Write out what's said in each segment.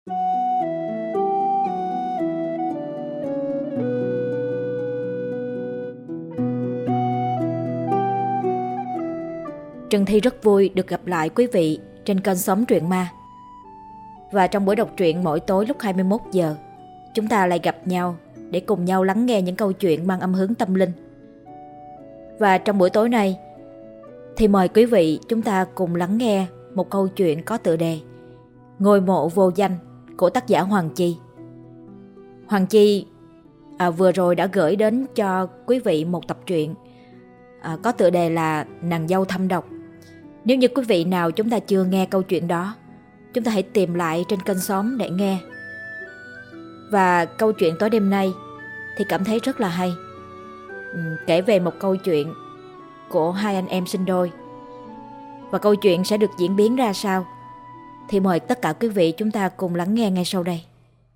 Trân Thi rất vui được gặp lại quý vị trên kênh Xóm Truyện Ma. Và trong buổi đọc truyện mỗi tối lúc 21 giờ, chúng ta lại gặp nhau để cùng nhau lắng nghe những câu chuyện mang âm hướng tâm linh. Và trong buổi tối này thì mời quý vị chúng ta cùng lắng nghe một câu chuyện có tựa đề Ngôi mộ vô danh của tác giả Hoàng Chi. Hoàng Chi vừa rồi đã gửi đến cho quý vị một tập truyện có tựa đề là Nàng dâu thâm độc. Nếu như quý vị nào chúng ta chưa nghe câu chuyện đó, chúng ta hãy tìm lại trên kênh Xóm để nghe. Và câu chuyện tối đêm nay thì cảm thấy rất là hay, kể về một câu chuyện của hai anh em sinh đôi. Và câu chuyện sẽ được diễn biến ra sao thì mời tất cả quý vị chúng ta cùng lắng nghe ngay sau đây.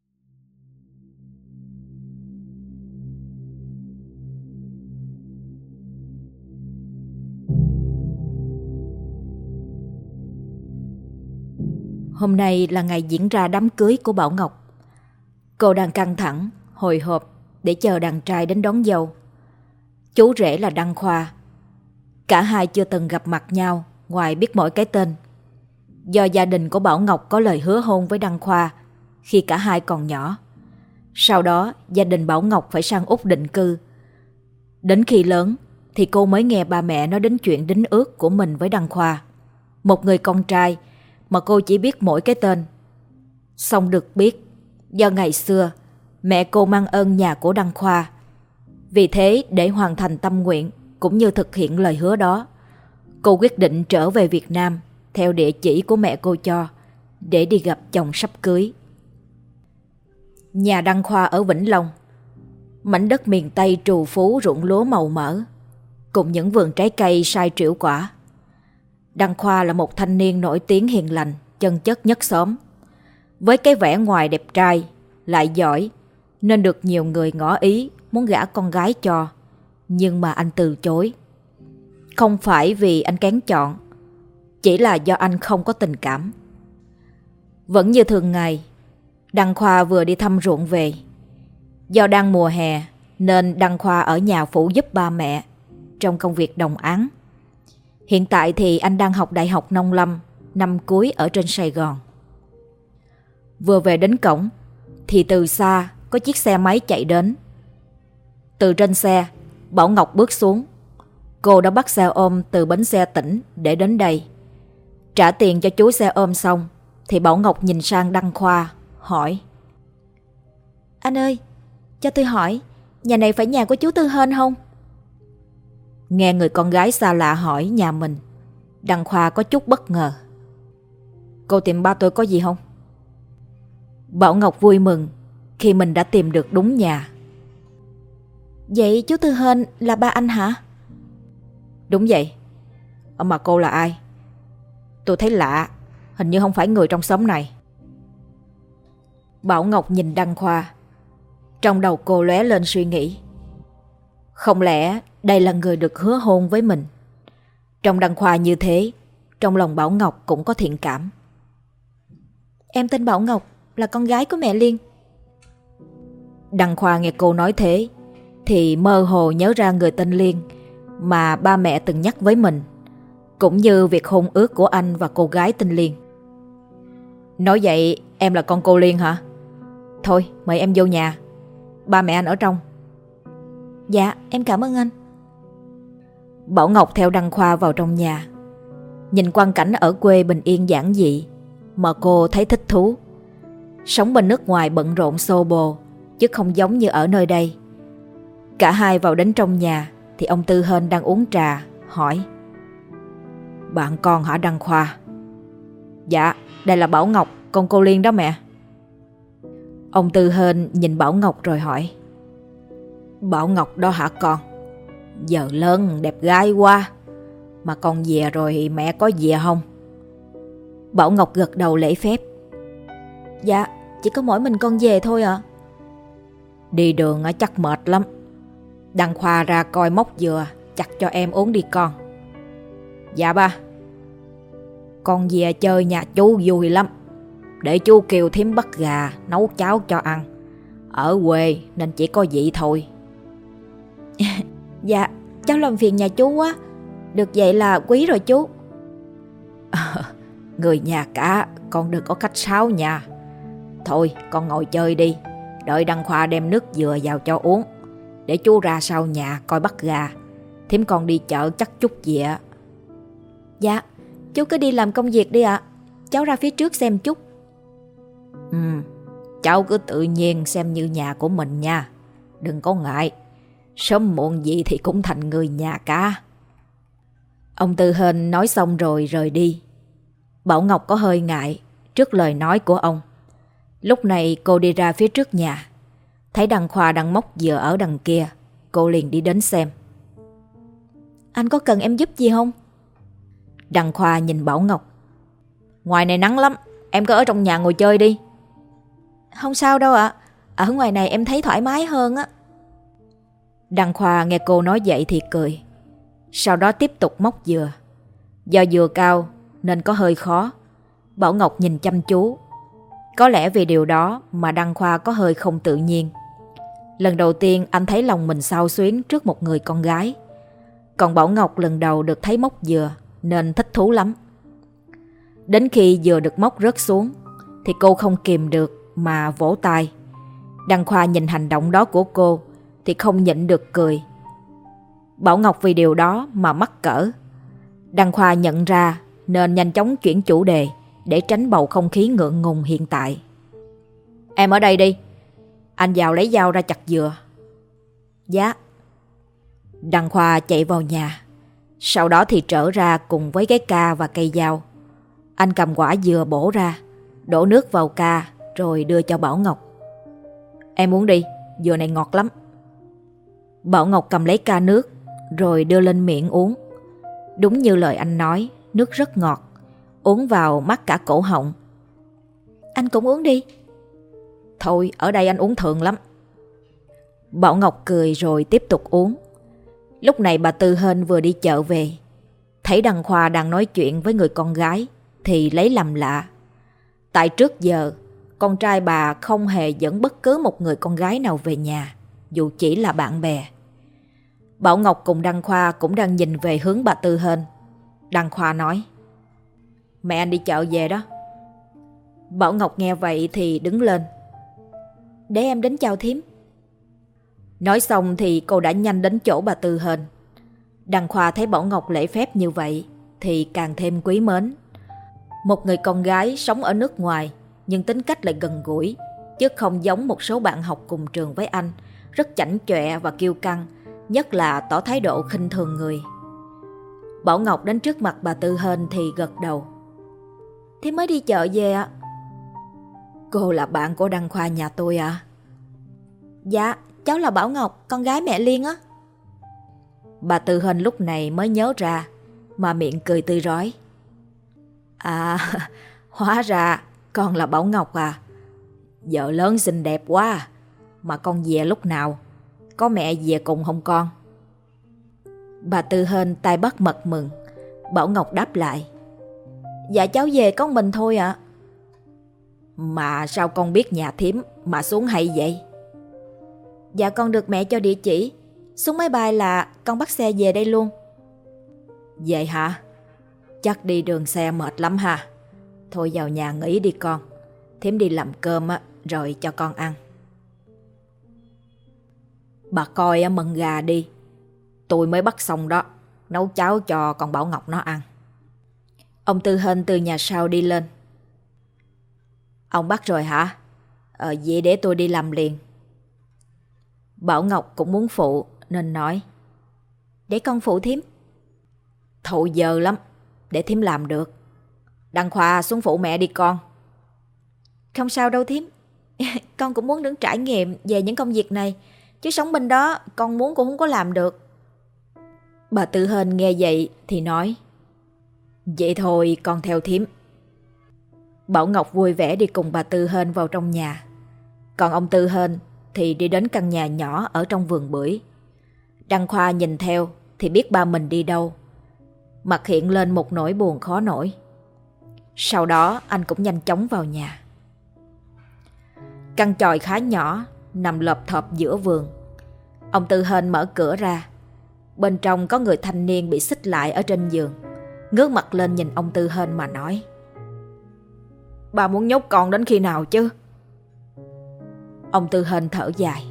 Hôm nay là ngày diễn ra đám cưới của Bảo Ngọc. Cô đang căng thẳng, hồi hộp để chờ đàn trai đến đón dâu. Chú rể là Đăng Khoa. Cả hai chưa từng gặp mặt nhau ngoài biết mỗi cái tên. Do gia đình của Bảo Ngọc có lời hứa hôn với Đăng Khoa khi cả hai còn nhỏ. Sau đó gia đình Bảo Ngọc phải sang Úc định cư. Đến khi lớn thì cô mới nghe ba mẹ nói đến chuyện đính ước của mình với Đăng Khoa, một người con trai mà cô chỉ biết mỗi cái tên. Xong được biết, do ngày xưa mẹ cô mang ơn nhà của Đăng Khoa. Vì thế để hoàn thành tâm nguyện cũng như thực hiện lời hứa đó, cô quyết định trở về Việt Nam theo địa chỉ của mẹ cô cho để đi gặp chồng sắp cưới. Nhà Đăng Khoa ở Vĩnh Long, mảnh đất miền Tây trù phú ruộng lúa màu mỡ, cùng những vườn trái cây sai trĩu quả. Đăng Khoa là một thanh niên nổi tiếng hiền lành, chân chất nhất xóm. Với cái vẻ ngoài đẹp trai, lại giỏi, nên được nhiều người ngỏ ý muốn gả con gái cho. Nhưng mà anh từ chối. Không phải vì anh kén chọn, chỉ là do anh không có tình cảm. Vẫn như thường ngày, Đăng Khoa vừa đi thăm ruộng về. Do đang mùa hè nên Đăng Khoa ở nhà phụ giúp ba mẹ trong công việc đồng áng. Hiện tại thì anh đang học Đại học Nông Lâm năm cuối ở trên Sài Gòn. Vừa về đến cổng thì từ xa có chiếc xe máy chạy đến. Từ trên xe, Bảo Ngọc bước xuống. Cô đã bắt xe ôm từ bến xe tỉnh để đến đây. Trả tiền cho chú xe ôm xong thì Bảo Ngọc nhìn sang Đăng Khoa hỏi: Anh ơi, cho tôi hỏi, nhà này phải nhà của chú Tư Hên không? Nghe người con gái xa lạ hỏi nhà mình, Đăng Khoa có chút bất ngờ. Cô tìm ba tôi có gì không? Bảo Ngọc vui mừng khi mình đã tìm được đúng nhà. Vậy chú Tư Hên là ba anh hả? Đúng vậy. Mà cô là ai? Tôi thấy lạ, hình như không phải người trong xóm này. Bảo Ngọc nhìn Đăng Khoa. Trong đầu cô lóe lên suy nghĩ. Không lẽ đây là người được hứa hôn với mình? Trong Đăng Khoa như thế, trong lòng Bảo Ngọc cũng có thiện cảm. Em tên Bảo Ngọc, là con gái của mẹ Liên. Đăng Khoa nghe cô nói thế thì mơ hồ nhớ ra người tên Liên mà ba mẹ từng nhắc với mình, cũng như việc hôn ước của anh và cô gái tên Liên. Nói vậy em là con cô Liên hả? Thôi mời em vô nhà, ba mẹ anh ở trong. Dạ em cảm ơn anh. Bảo Ngọc theo Đăng Khoa vào trong nhà. Nhìn quang cảnh ở quê bình yên giản dị mà cô thấy thích thú. Sống bên nước ngoài bận rộn xô bồ, chứ không giống như ở nơi đây. Cả hai vào đến trong nhà thì ông Tư Hên đang uống trà hỏi: Bạn con hả Đăng Khoa? Dạ, đây là Bảo Ngọc, con cô Liên đó mẹ. Ông Tư Hên nhìn Bảo Ngọc rồi hỏi: Bảo Ngọc đó hả con? Giờ lớn đẹp gái quá. Mà con về rồi mẹ có về không? Bảo Ngọc gật đầu lễ phép. Dạ, chỉ có mỗi mình con về thôi ạ. Đi đường chắc mệt lắm. Đăng Khoa ra coi móc dừa chặt cho em uống đi con. Dạ ba. Con về chơi nhà chú vui lắm. Để chú kêu thím bắt gà nấu cháo cho ăn. Ở quê nên chỉ có vậy thôi. Dạ, cháu làm phiền nhà chú quá. Được vậy là quý rồi chú. Người nhà cả, con đừng có khách sáo nha. Thôi con ngồi chơi đi, đợi Đăng Khoa đem nước dừa vào cho uống. Để chú ra sau nhà coi bắt gà. Thím con đi chợ chắc chút gì ạ. Dạ, chú cứ đi làm công việc đi ạ. Cháu ra phía trước xem chút. Cháu cứ tự nhiên xem như nhà của mình nha. Đừng có ngại, sớm muộn gì thì cũng thành người nhà cả. Ông Tư Hên nói xong rồi rời đi. Bảo Ngọc có hơi ngại trước lời nói của ông. Lúc này cô đi ra phía trước nhà, thấy Đăng Khoa đang móc dừa ở đằng kia. Cô liền đi đến xem. Anh có cần em giúp gì không? Đăng Khoa nhìn Bảo Ngọc. Ngoài này nắng lắm, em cứ ở trong nhà ngồi chơi đi. Không sao đâu ạ. Ở ngoài này em thấy thoải mái hơn á. Đăng Khoa nghe cô nói vậy thì cười. Sau đó tiếp tục móc dừa. Do dừa cao nên có hơi khó. Bảo Ngọc nhìn chăm chú. Có lẽ vì điều đó mà Đăng Khoa có hơi không tự nhiên. Lần đầu tiên anh thấy lòng mình xao xuyến trước một người con gái. Còn Bảo Ngọc lần đầu được thấy móc dừa nên thích thú lắm. Đến khi dừa được móc rớt xuống thì cô không kìm được mà vỗ tay. Đăng Khoa nhìn hành động đó của cô thì không nhịn được cười. Bảo Ngọc vì điều đó mà mắc cỡ. Đăng Khoa nhận ra nên nhanh chóng chuyển chủ đề để tránh bầu không khí ngượng ngùng hiện tại. Em ở đây đi, anh vào lấy dao ra chặt dừa. Dạ. Đăng Khoa chạy vào nhà. Sau đó thì trở ra cùng với cái ca và cây dao. Anh cầm quả dừa bổ ra, đổ nước vào ca rồi đưa cho Bảo Ngọc. Em uống đi, dừa này ngọt lắm. Bảo Ngọc cầm lấy ca nước rồi đưa lên miệng uống. Đúng như lời anh nói, nước rất ngọt, uống vào mát cả cổ họng. Anh cũng uống đi. Thôi, ở đây anh uống thường lắm. Bảo Ngọc cười rồi tiếp tục uống. Lúc này bà Tư Hên vừa đi chợ về, thấy Đăng Khoa đang nói chuyện với người con gái thì lấy làm lạ. Tại trước giờ, con trai bà không hề dẫn bất cứ một người con gái nào về nhà, dù chỉ là bạn bè. Bảo Ngọc cùng Đăng Khoa cũng đang nhìn về hướng bà Tư Hên. Đăng Khoa nói: Mẹ anh đi chợ về đó. Bảo Ngọc nghe vậy thì đứng lên: Để em đến chào thím. Nói xong thì cô đã nhanh đến chỗ bà Tư Hên. Đăng Khoa thấy Bảo Ngọc lễ phép như vậy thì càng thêm quý mến. Một người con gái sống ở nước ngoài nhưng tính cách lại gần gũi, chứ không giống một số bạn học cùng trường với anh, rất chảnh chọe và kiêu căng, nhất là tỏ thái độ khinh thường người. Bảo Ngọc đến trước mặt bà Tư Hên thì gật đầu: Thím mới đi chợ về ạ. Cô là bạn của Đăng Khoa nhà tôi à? Dạ, cháu là Bảo Ngọc, con gái mẹ Liên á. Bà Tư Hên lúc này mới nhớ ra, mà miệng cười tươi rói: À, hóa ra con là Bảo Ngọc à. Vợ lớn xinh đẹp quá. Mà con về lúc nào? Có mẹ về cùng không con? Bà Tư Hên tay bắt mật mừng. Bảo Ngọc đáp lại: Dạ cháu về có mình thôi ạ. Mà sao con biết nhà thím mà xuống hay vậy? Dạ con được mẹ cho địa chỉ. Xuống máy bay là con bắt xe về đây luôn. Vậy hả? Chắc đi đường xe mệt lắm ha. Thôi vào nhà nghỉ đi con. Thím đi làm cơm á, rồi cho con ăn. Bà coi mần gà đi. Tôi mới bắt xong đó. Nấu cháo cho con Bảo Ngọc nó ăn. Ông Tư Hên từ nhà sau đi lên. Ông bắt rồi hả? Vậy để tôi đi làm liền. Bảo Ngọc cũng muốn phụ nên nói: Để con phụ thím. Thôi giờ lắm, để thím làm được. Đăng Khoa xuống phụ mẹ đi con. Không sao đâu thím. Con cũng muốn đứng trải nghiệm về những công việc này, chứ sống bên đó con muốn cũng không có làm được. Bà Tư Hên nghe vậy thì nói: Vậy thôi con theo thím. Bảo Ngọc vui vẻ đi cùng bà Tư Hên vào trong nhà. Còn ông Tư Hên thì đi đến căn nhà nhỏ ở trong vườn bưởi. Đăng Khoa nhìn theo thì biết ba mình đi đâu. Mặt hiện lên một nỗi buồn khó nổi. Sau đó anh cũng nhanh chóng vào nhà. Căn chòi khá nhỏ, nằm lợp thợp giữa vườn. Ông Tư Hên mở cửa ra. Bên trong có người thanh niên bị xích lại ở trên giường, ngước mặt lên nhìn ông Tư Hên mà nói: "Bà muốn nhốt con đến khi nào chứ?" Ông Tư Hên thở dài: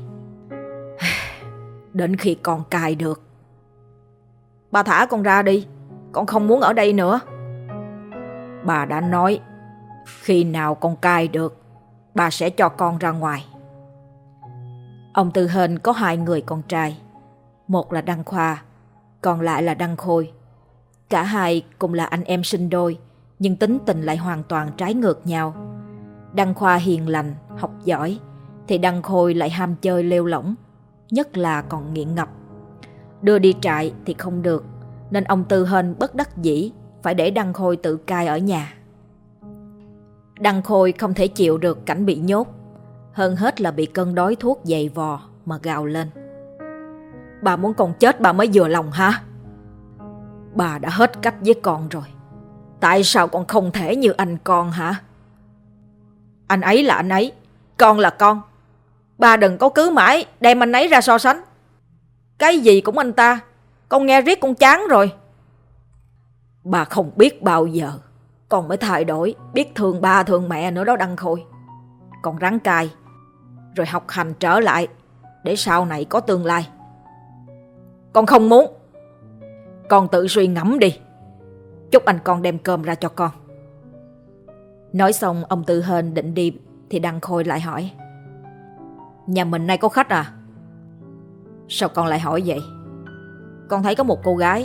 "Đến khi con cai được." "Bà thả con ra đi, con không muốn ở đây nữa." "Bà đã nói khi nào con cai được, bà sẽ cho con ra ngoài." Ông Tư Hên có 2 người con trai, một là Đăng Khoa, còn lại là Đăng Khôi. Cả hai cùng là anh em sinh đôi, nhưng tính tình lại hoàn toàn trái ngược nhau. Đăng Khoa hiền lành, học giỏi, thì Đăng Khôi lại ham chơi lêu lỏng, nhất là còn nghiện ngập. Đưa đi trại thì không được, nên ông Tư Hên bất đắc dĩ phải để Đăng Khôi tự cai ở nhà. Đăng Khôi không thể chịu được cảnh bị nhốt, hơn hết là bị cơn đói thuốc dày vò mà gào lên: "Bà muốn con chết bà mới vừa lòng hả? Bà đã hết cách với con rồi, tại sao con không thể như anh con hả? Anh ấy là anh ấy, con là con. Bà đừng có cứ mãi đem anh ấy ra so sánh. Cái gì cũng anh ta, con nghe riết con chán rồi. Bà không biết bao giờ con mới thay đổi, biết thương ba thương mẹ nữa đó Đăng Khôi. Con ráng cai, rồi học hành trở lại, để sau này có tương lai. Con không muốn. Con tự suy ngẫm đi. Chúc anh con đem cơm ra cho con." Nói xong ông Tư Hên định đi thì Đăng Khôi lại hỏi: "Nhà mình nay có khách à?" "Sao con lại hỏi vậy? Con thấy có một cô gái."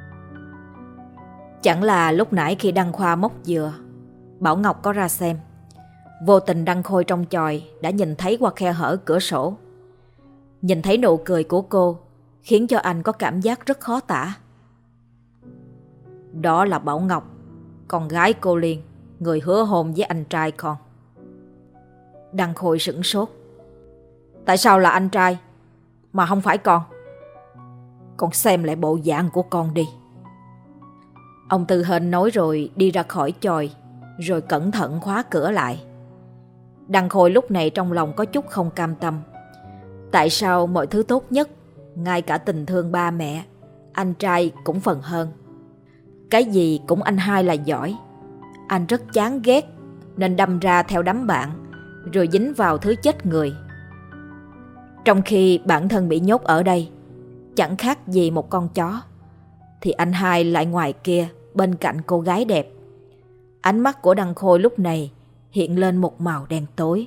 Chẳng là lúc nãy khi Đăng Khoa móc dừa, Bảo Ngọc có ra xem. Vô tình Đăng Khôi trong chòi đã nhìn thấy qua khe hở cửa sổ. Nhìn thấy nụ cười của cô khiến cho anh có cảm giác rất khó tả. "Đó là Bảo Ngọc, con gái cô Liên, người hứa hôn với anh trai con." Đăng Khôi sửng sốt. "Tại sao là anh trai mà không phải con? Con xem lại bộ dạng của con đi." Ông Tư Hên nói rồi đi ra khỏi chòi, rồi cẩn thận khóa cửa lại. Đăng Khôi lúc này trong lòng có chút không cam tâm. Tại sao mọi thứ tốt nhất, ngay cả tình thương ba mẹ, anh trai cũng phần hơn. Cái gì cũng anh hai là giỏi. Anh rất chán ghét nên đâm ra theo đám bạn, rồi dính vào thứ chết người. Trong khi bản thân bị nhốt ở đây, chẳng khác gì một con chó, thì anh hai lại ngoài kia bên cạnh cô gái đẹp. Ánh mắt của Đăng Khôi lúc này hiện lên một màu đen tối.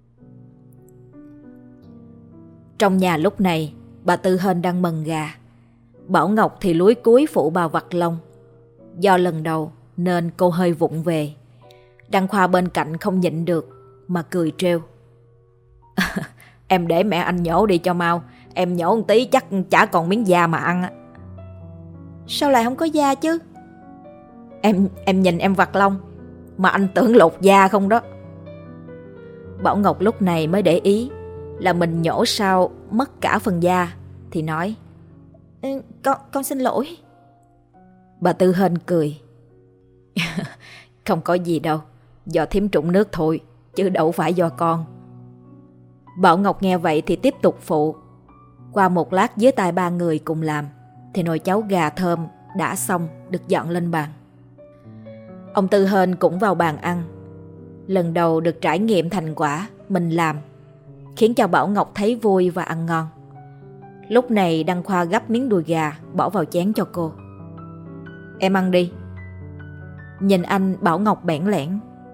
Trong nhà lúc này, bà Tư Hên đang mần gà. Bảo Ngọc thì lúi cúi phụ bà vặt lông. Do lần đầu nên cô hơi vụng về. Đăng Khoa bên cạnh không nhịn được mà cười trêu: "Em để mẹ anh nhổ đi cho mau. Em nhổ một tí chắc chả còn miếng da mà ăn." "Sao lại không có da chứ?" Em nhìn em vặt lông mà anh tưởng lột da không đó." Bảo Ngọc lúc này mới để ý là mình nhổ sao mất cả phần da, thì nói: Con xin lỗi." Bà Tư Hên cười: "Không có gì đâu, do thím trụng nước thôi, chứ đâu phải do con." Bảo Ngọc nghe vậy thì tiếp tục phụ. Qua một lát dưới tay 3 người cùng làm, thì nồi cháo gà thơm đã xong được dọn lên bàn. Ông Tư Hên cũng vào bàn ăn. Lần đầu được trải nghiệm thành quả mình làm, khiến cho Bảo Ngọc thấy vui và ăn ngon. Lúc này Đăng Khoa gắp miếng đùi gà bỏ vào chén cho cô: "Em ăn đi." Nhìn anh, Bảo Ngọc bẽn lẽn: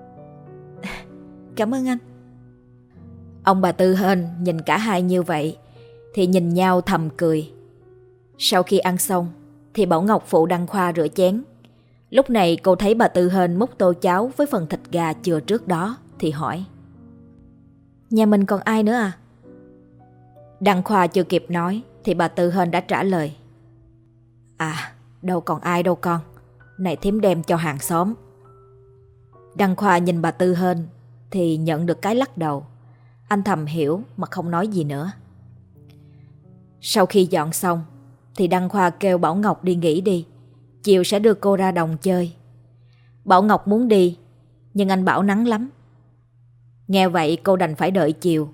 "Cảm ơn anh." Ông bà Tư Hên nhìn cả hai như vậy thì nhìn nhau thầm cười. Sau khi ăn xong thì Bảo Ngọc phụ Đăng Khoa rửa chén. Lúc này cô thấy bà Tư Hên múc tô cháo với phần thịt gà chừa trước đó thì hỏi: "Nhà mình còn ai nữa à?" Đăng Khoa chưa kịp nói thì bà Tư Hên đã trả lời: "À, đâu còn ai đâu con. Này thím đem cho hàng xóm." Đăng Khoa nhìn bà Tư Hên thì nhận được cái lắc đầu. Anh thầm hiểu mà không nói gì nữa. Sau khi dọn xong thì Đăng Khoa kêu Bảo Ngọc đi nghỉ đi, chiều sẽ đưa cô ra đồng chơi. Bảo Ngọc muốn đi, nhưng anh bảo nắng lắm. Nghe vậy cô đành phải đợi chiều.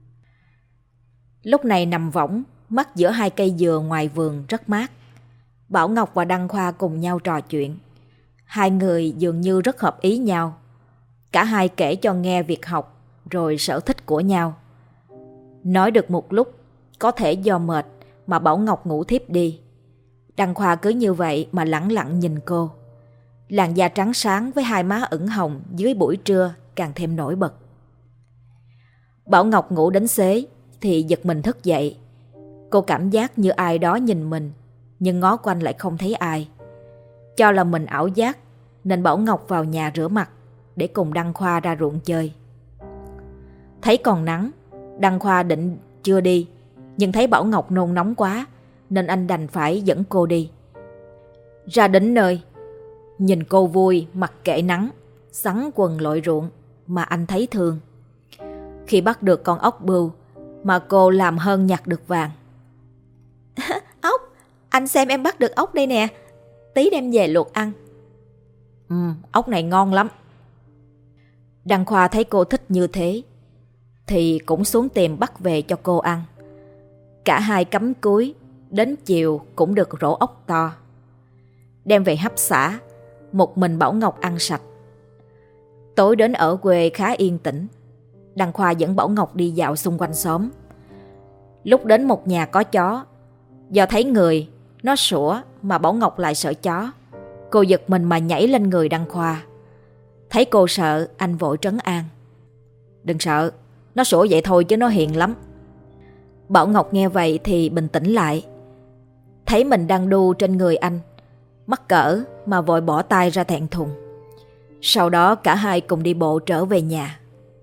Lúc này nằm võng, mắt giữa hai cây dừa ngoài vườn rất mát. Bảo Ngọc và Đăng Khoa cùng nhau trò chuyện. Hai người dường như rất hợp ý nhau. Cả hai kể cho nghe việc học rồi sở thích của nhau. Nói được một lúc, có thể do mệt mà Bảo Ngọc ngủ thiếp đi. Đăng Khoa cứ như vậy mà lẳng lặng nhìn cô. Làn da trắng sáng với hai má ửng hồng dưới buổi trưa càng thêm nổi bật. Bảo Ngọc ngủ đến xế thì giật mình thức dậy. Cô cảm giác như ai đó nhìn mình, nhưng ngó quanh lại không thấy ai. Cho là mình ảo giác nên Bảo Ngọc vào nhà rửa mặt để cùng Đăng Khoa ra ruộng chơi. Thấy còn nắng, Đăng Khoa định chưa đi, nhưng thấy Bảo Ngọc nôn nóng quá nên anh đành phải dẫn cô đi. Ra đến nơi, nhìn cô vui mặc kệ nắng, xắn quần lội ruộng mà anh thấy thương. Khi bắt được con ốc bươu mà cô làm hơn nhặt được vàng. Ốc, anh xem em bắt được ốc đây nè, tí đem về luộc ăn. Ốc này ngon lắm. Đăng Khoa thấy cô thích như thế thì cũng xuống tìm bắt về cho cô ăn. Cả hai cắm cúi, đến chiều cũng được rổ ốc to. Đem về hấp xả, một mình Bảo Ngọc ăn sạch. Tối đến ở quê khá yên tĩnh. Đăng Khoa dẫn Bảo Ngọc đi dạo xung quanh xóm. Lúc đến một nhà có chó, do thấy người, nó sủa mà Bảo Ngọc lại sợ chó. Cô giật mình mà nhảy lên người Đăng Khoa. Thấy cô sợ, anh vội trấn an. Đừng sợ, nó sủa vậy thôi chứ nó hiền lắm. Bảo Ngọc nghe vậy thì bình tĩnh lại. Thấy mình đang đu trên người anh, mắc cỡ mà vội bỏ tay ra thẹn thùng. Sau đó cả hai cùng đi bộ trở về nhà.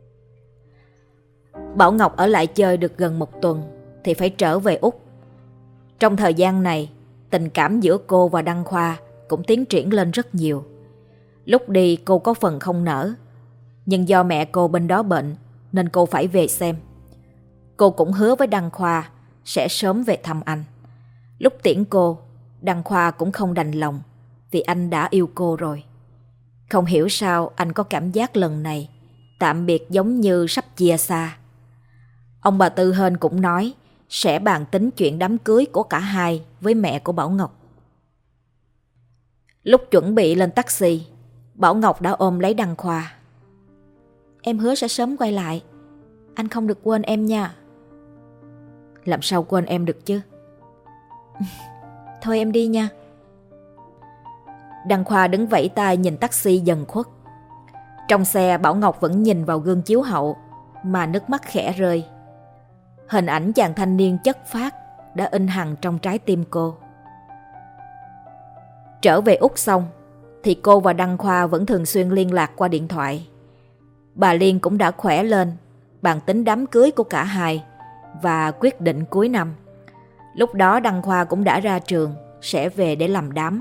Bảo Ngọc ở lại chơi được gần một tuần thì phải trở về Úc. Trong thời gian này, tình cảm giữa cô và Đăng Khoa cũng tiến triển lên rất nhiều. Lúc đi cô có phần không nỡ, nhưng do mẹ cô bên đó bệnh nên cô phải về xem. Cô cũng hứa với Đăng Khoa sẽ sớm về thăm anh. Lúc tiễn cô, Đăng Khoa cũng không đành lòng vì anh đã yêu cô rồi. Không hiểu sao anh có cảm giác lần này tạm biệt giống như sắp chia xa. Ông bà Tư Hên cũng nói sẽ bàn tính chuyện đám cưới của cả hai với mẹ của Bảo Ngọc. Lúc chuẩn bị lên taxi, Bảo Ngọc đã ôm lấy Đăng Khoa. Em hứa sẽ sớm quay lại, anh không được quên em nha. Làm sao quên em được chứ? Thôi em đi nha. Đăng Khoa đứng vẫy tay nhìn taxi dần khuất. Trong xe Bảo Ngọc vẫn nhìn vào gương chiếu hậu mà nước mắt khẽ rơi. Hình ảnh chàng thanh niên chất phác đã in hằn trong trái tim cô. Trở về Úc xong thì cô và Đăng Khoa vẫn thường xuyên liên lạc qua điện thoại. Bà Liên cũng đã khỏe lên, bàn tính đám cưới của cả hai và quyết định cuối năm. Lúc đó Đăng Khoa cũng đã ra trường, sẽ về để làm đám.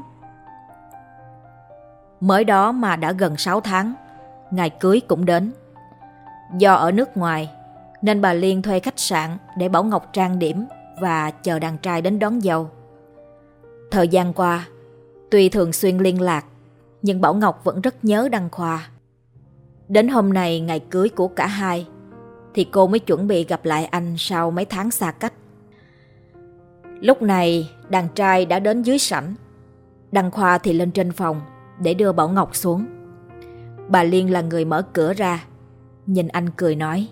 Mới đó mà đã gần 6 tháng, ngày cưới cũng đến. Do ở nước ngoài nên bà Liên thuê khách sạn để Bảo Ngọc trang điểm và chờ đàn trai đến đón dâu. Thời gian qua, tuy thường xuyên liên lạc, nhưng Bảo Ngọc vẫn rất nhớ Đăng Khoa. Đến hôm nay ngày cưới của cả hai thì cô mới chuẩn bị gặp lại anh sau mấy tháng xa cách. Lúc này đàn trai đã đến dưới sảnh, Đăng Khoa thì lên trên phòng để đưa Bảo Ngọc xuống. Bà Liên là người mở cửa ra, nhìn anh cười nói: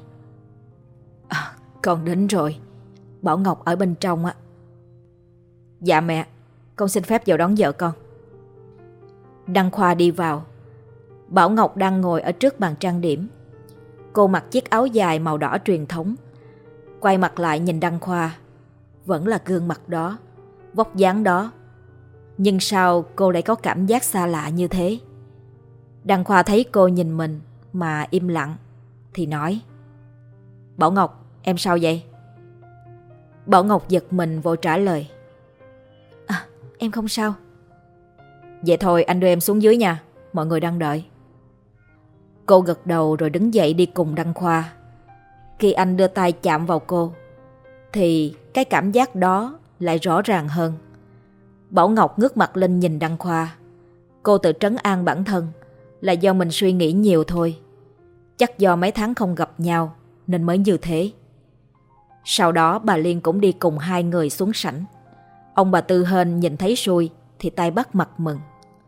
Con đến rồi, Bảo Ngọc ở bên trong á. Dạ mẹ, con xin phép vào đón vợ con. Đăng Khoa đi vào. Bảo Ngọc đang ngồi ở trước bàn trang điểm. Cô mặc chiếc áo dài màu đỏ truyền thống. Quay mặt lại nhìn Đăng Khoa, vẫn là gương mặt đó, vóc dáng đó. Nhưng sao cô lại có cảm giác xa lạ như thế? Đăng Khoa thấy cô nhìn mình mà im lặng thì nói: Bảo Ngọc, em sao vậy? Bảo Ngọc giật mình vội trả lời: Em không sao. Vậy thôi anh đưa em xuống dưới nha, mọi người đang đợi. Cô gật đầu rồi đứng dậy đi cùng Đăng Khoa. Khi anh đưa tay chạm vào cô thì cái cảm giác đó lại rõ ràng hơn. Bảo Ngọc ngước mặt lên nhìn Đăng Khoa. Cô tự trấn an bản thân là do mình suy nghĩ nhiều thôi. Chắc do mấy tháng không gặp nhau nên mới như thế. Sau đó bà Liên cũng đi cùng hai người xuống sảnh. Ông bà Tư Hên nhìn thấy Xui thì tay bắt mặt mừng.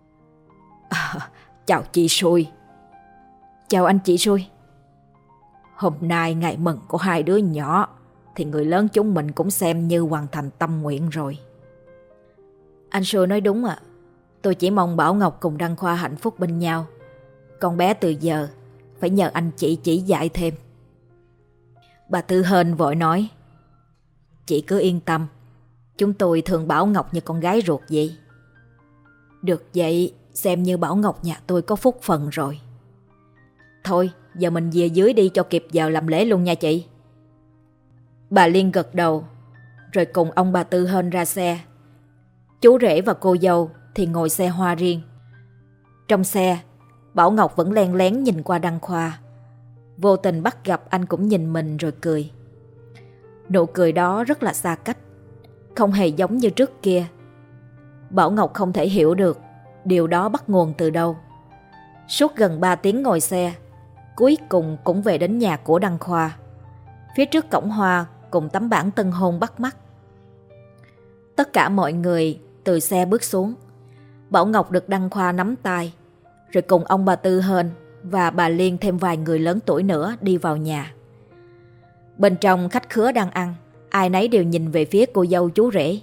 Chào chị Xui. Chào anh chị Xui. Hôm nay ngày mừng của hai đứa nhỏ thì người lớn chúng mình cũng xem như hoàn thành tâm nguyện rồi. Anh Xui nói đúng ạ. Tôi chỉ mong Bảo Ngọc cùng Đăng Khoa hạnh phúc bên nhau. Con bé từ giờ phải nhờ anh chị chỉ dạy thêm. Bà Tư Hên vội nói. Chị cứ yên tâm, chúng tôi thường Bảo Ngọc như con gái ruột vậy. Được vậy, xem như Bảo Ngọc nhà tôi có phúc phần rồi. Thôi, giờ mình về dưới đi cho kịp giờ làm lễ luôn nha chị. Bà Liên gật đầu, rồi cùng ông bà Tư Hên ra xe. Chú rể và cô dâu thì ngồi xe hoa riêng. Trong xe, Bảo Ngọc vẫn len lén nhìn qua Đăng Khoa. Vô tình bắt gặp anh cũng nhìn mình rồi cười. Nụ cười đó rất là xa cách, không hề giống như trước kia. Bảo Ngọc không thể hiểu được điều đó bắt nguồn từ đâu. Suốt gần 3 tiếng ngồi xe, cuối cùng cũng về đến nhà của Đăng Khoa. Phía trước cổng hoa cùng tấm bảng tân hôn bắt mắt. Tất cả mọi người từ xe bước xuống. Bảo Ngọc được Đăng Khoa nắm tay, rồi cùng ông bà Tư Hên và bà Liên thêm vài người lớn tuổi nữa đi vào nhà. Bên trong khách khứa đang ăn, ai nấy đều nhìn về phía cô dâu chú rể.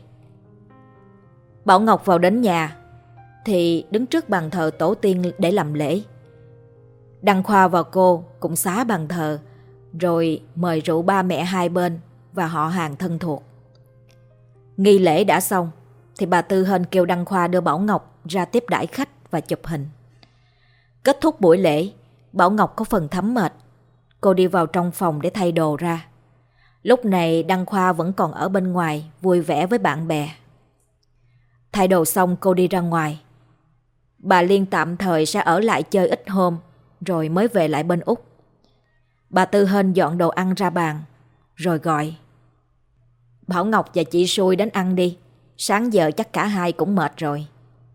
Bảo Ngọc vào đến nhà thì đứng trước bàn thờ tổ tiên để làm lễ. Đăng Khoa và cô cũng xá bàn thờ, rồi mời rượu ba mẹ hai bên và họ hàng thân thuộc. Nghi lễ đã xong thì bà Tư Hên kêu Đăng Khoa đưa Bảo Ngọc ra tiếp đãi khách và chụp hình. Kết thúc buổi lễ, Bảo Ngọc có phần thấm mệt. Cô đi vào trong phòng để thay đồ ra. Lúc này Đăng Khoa vẫn còn ở bên ngoài vui vẻ với bạn bè. Thay đồ xong cô đi ra ngoài. Bà Liên tạm thời sẽ ở lại chơi ít hôm rồi mới về lại bên Úc. Bà Tư Hên dọn đồ ăn ra bàn rồi gọi. Bảo Ngọc và chị Xui đến ăn đi. Sáng giờ chắc cả hai cũng mệt rồi.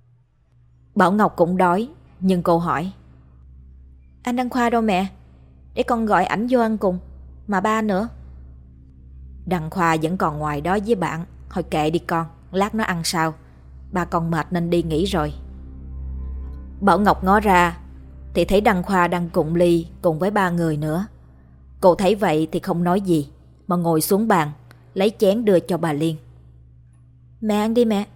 Bảo Ngọc cũng đói, nhưng cô hỏi. Anh Đăng Khoa đâu mẹ? Để con gọi ảnh vô ăn cùng. Mà ba nữa. Đăng Khoa vẫn còn ngoài đó với bạn. Thôi kệ đi con, lát nó ăn sao. Ba con mệt nên đi nghỉ rồi. Bảo Ngọc ngó ra thì thấy Đăng Khoa đang cụng ly cùng với 3 người nữa. Cô thấy vậy thì không nói gì, mà ngồi xuống bàn lấy chén đưa cho bà Liên. Mẹ ăn đi mẹ.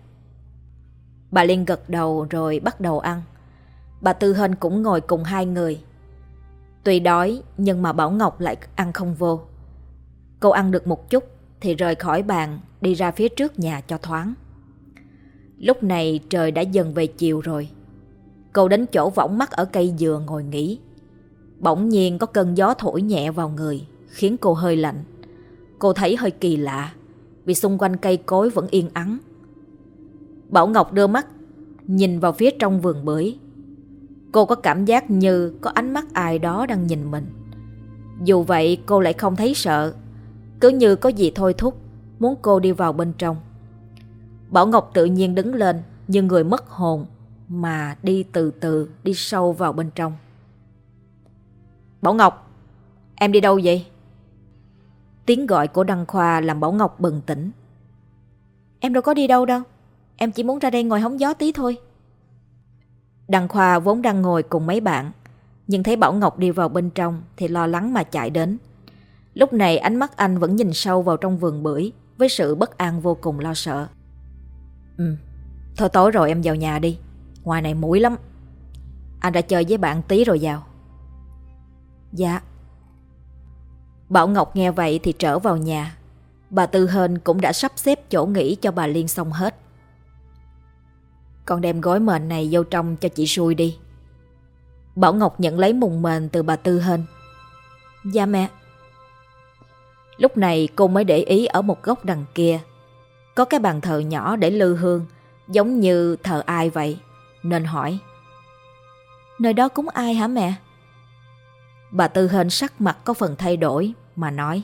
Bà Liên gật đầu rồi bắt đầu ăn. Bà Tư Hên cũng ngồi cùng hai người. Tuy đói nhưng mà Bảo Ngọc lại ăn không vô. Cô ăn được một chút thì rời khỏi bàn đi ra phía trước nhà cho thoáng. Lúc này trời đã dần về chiều rồi. Cô đến chỗ võng mắt ở cây dừa ngồi nghỉ. Bỗng nhiên có cơn gió thổi nhẹ vào người khiến cô hơi lạnh. Cô thấy hơi kỳ lạ vì xung quanh cây cối vẫn yên ắng. Bảo Ngọc đưa mắt nhìn vào phía trong vườn bưởi. Cô có cảm giác như có ánh mắt ai đó đang nhìn mình. Dù vậy cô lại không thấy sợ, cứ như có gì thôi thúc muốn cô đi vào bên trong. Bảo Ngọc tự nhiên đứng lên như người mất hồn mà đi từ từ đi sâu vào bên trong. Bảo Ngọc, em đi đâu vậy? Tiếng gọi của Đăng Khoa làm Bảo Ngọc bừng tỉnh. Em đâu có đi đâu đâu. Em chỉ muốn ra đây ngồi hóng gió tí thôi. Đăng Khoa vốn đang ngồi cùng mấy bạn, nhưng thấy Bảo Ngọc đi vào bên trong thì lo lắng mà chạy đến. Lúc này ánh mắt anh vẫn nhìn sâu vào trong vườn bưởi với sự bất an vô cùng lo sợ. Thôi tối rồi em vào nhà đi. Ngoài này muỗi lắm. Anh đã chơi với bạn tí rồi vào. Dạ. Bảo Ngọc nghe vậy thì trở vào nhà. Bà Tư Hên cũng đã sắp xếp chỗ nghỉ cho bà Liên xong hết. Con đem gói mền này vô trong cho chị Xui đi. Bảo Ngọc nhận lấy mùng mền từ bà Tư Hên. Dạ mẹ. Lúc này cô mới để ý ở một góc đằng kia có cái bàn thờ nhỏ để lư hương, giống như thờ ai vậy, nên hỏi. Nơi đó cúng ai hả mẹ? Bà Tư Hên sắc mặt có phần thay đổi mà nói.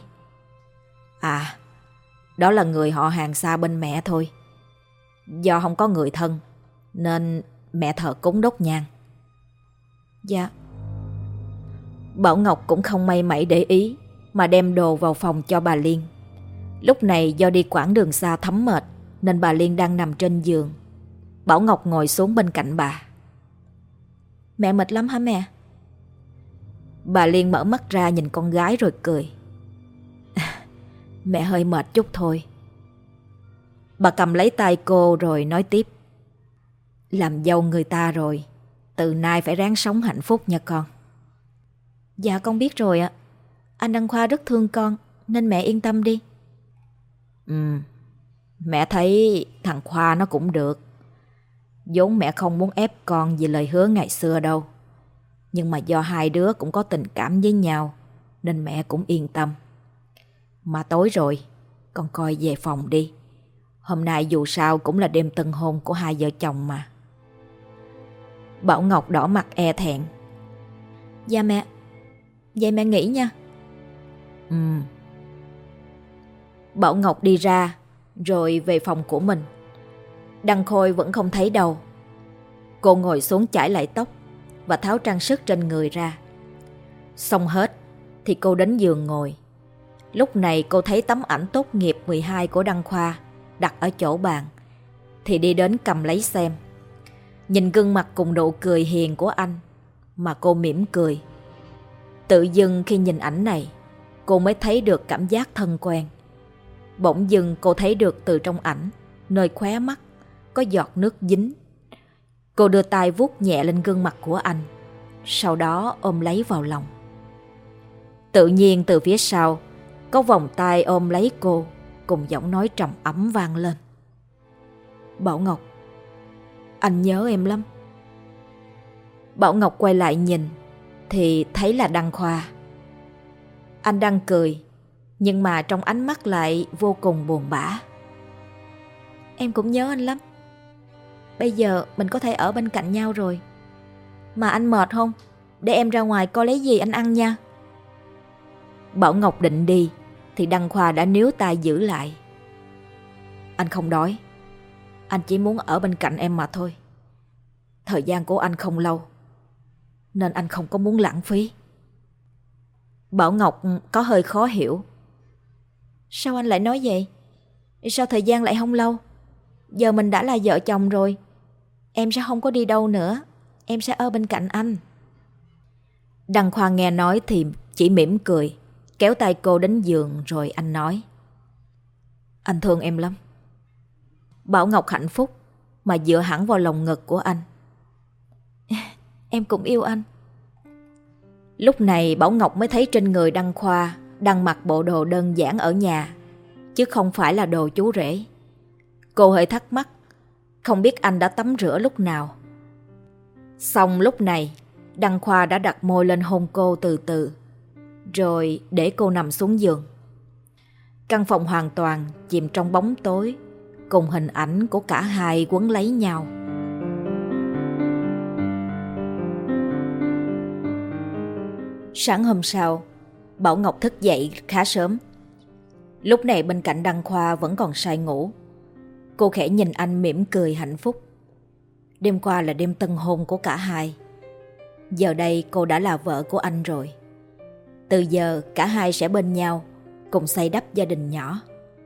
À, đó là người họ hàng xa bên mẹ thôi. Do không có người thân nên mẹ thờ cúng đốt nhang. Dạ. Bảo Ngọc cũng không may mảy để ý mà đem đồ vào phòng cho bà Liên. Lúc này do đi quãng đường xa thấm mệt nên bà Liên đang nằm trên giường. Bảo Ngọc ngồi xuống bên cạnh bà. Mẹ mệt lắm hả mẹ? Bà Liên mở mắt ra nhìn con gái rồi cười. Mẹ hơi mệt chút thôi. Bà cầm lấy tay cô rồi nói tiếp. Làm dâu người ta rồi, từ nay phải ráng sống hạnh phúc nha con. Dạ con biết rồi ạ. Anh Đăng Khoa rất thương con nên mẹ yên tâm đi. Mẹ thấy thằng Khoa nó cũng được. Vốn mẹ không muốn ép con vì lời hứa ngày xưa đâu. Nhưng mà do hai đứa cũng có tình cảm với nhau nên mẹ cũng yên tâm. Mà tối rồi, con coi về phòng đi. Hôm nay dù sao cũng là đêm tân hôn của hai vợ chồng mà. Bảo Ngọc đỏ mặt e thẹn. Dạ mẹ. Vậy mẹ nghỉ nha. Bảo Ngọc đi ra rồi về phòng của mình. Đăng Khôi vẫn không thấy đâu. Cô ngồi xuống chải lại tóc và tháo trang sức trên người ra. Xong hết thì cô đến giường ngồi. Lúc này cô thấy tấm ảnh tốt nghiệp 12 của Đăng Khoa đặt ở chỗ bàn thì đi đến cầm lấy xem. Nhìn gương mặt cùng nụ cười hiền của anh mà cô mỉm cười. Tự dưng khi nhìn ảnh này, cô mới thấy được cảm giác thân quen. Bỗng dưng cô thấy được từ trong ảnh, nơi khóe mắt có giọt nước dính. Cô đưa tay vuốt nhẹ lên gương mặt của anh, sau đó ôm lấy vào lòng. Tự nhiên từ phía sau có vòng tay ôm lấy cô, cùng giọng nói trầm ấm vang lên. Bảo Ngọc, anh nhớ em lắm. Bảo Ngọc quay lại nhìn thì thấy là Đăng Khoa. Anh đang cười, nhưng mà trong ánh mắt lại vô cùng buồn bã. Em cũng nhớ anh lắm. Bây giờ mình có thể ở bên cạnh nhau rồi. Mà anh mệt không? Để em ra ngoài coi lấy gì anh ăn nha. Bảo Ngọc định đi thì Đăng Khoa đã níu tay giữ lại. Anh không đói. Anh chỉ muốn ở bên cạnh em mà thôi. Thời gian của anh không lâu nên anh không có muốn lãng phí. Bảo Ngọc có hơi khó hiểu. Sao anh lại nói vậy? Sao thời gian lại không lâu? Giờ mình đã là vợ chồng rồi. Em sẽ không có đi đâu nữa. Em sẽ ở bên cạnh anh. Đăng Khoa nghe nói thì chỉ mỉm cười, kéo tay cô đến giường rồi anh nói. Anh thương em lắm. Bảo Ngọc hạnh phúc mà dựa hẳn vào lòng ngực của anh. Em cũng yêu anh. Lúc này Bảo Ngọc mới thấy trên người Đăng Khoa đang mặc bộ đồ đơn giản ở nhà, chứ không phải là đồ chú rể. Cô hơi thắc mắc, không biết anh đã tắm rửa lúc nào. Xong lúc này Đăng Khoa đã đặt môi lên hôn cô từ từ, rồi để cô nằm xuống giường. Căn phòng hoàn toàn chìm trong bóng tối, cùng hình ảnh của cả hai quấn lấy nhau. Sáng hôm sau, Bảo Ngọc thức dậy khá sớm. Lúc này bên cạnh Đăng Khoa vẫn còn say ngủ. Cô khẽ nhìn anh mỉm cười hạnh phúc. Đêm qua là đêm tân hôn của cả hai. Giờ đây cô đã là vợ của anh rồi. Từ giờ cả hai sẽ bên nhau, cùng xây đắp gia đình nhỏ.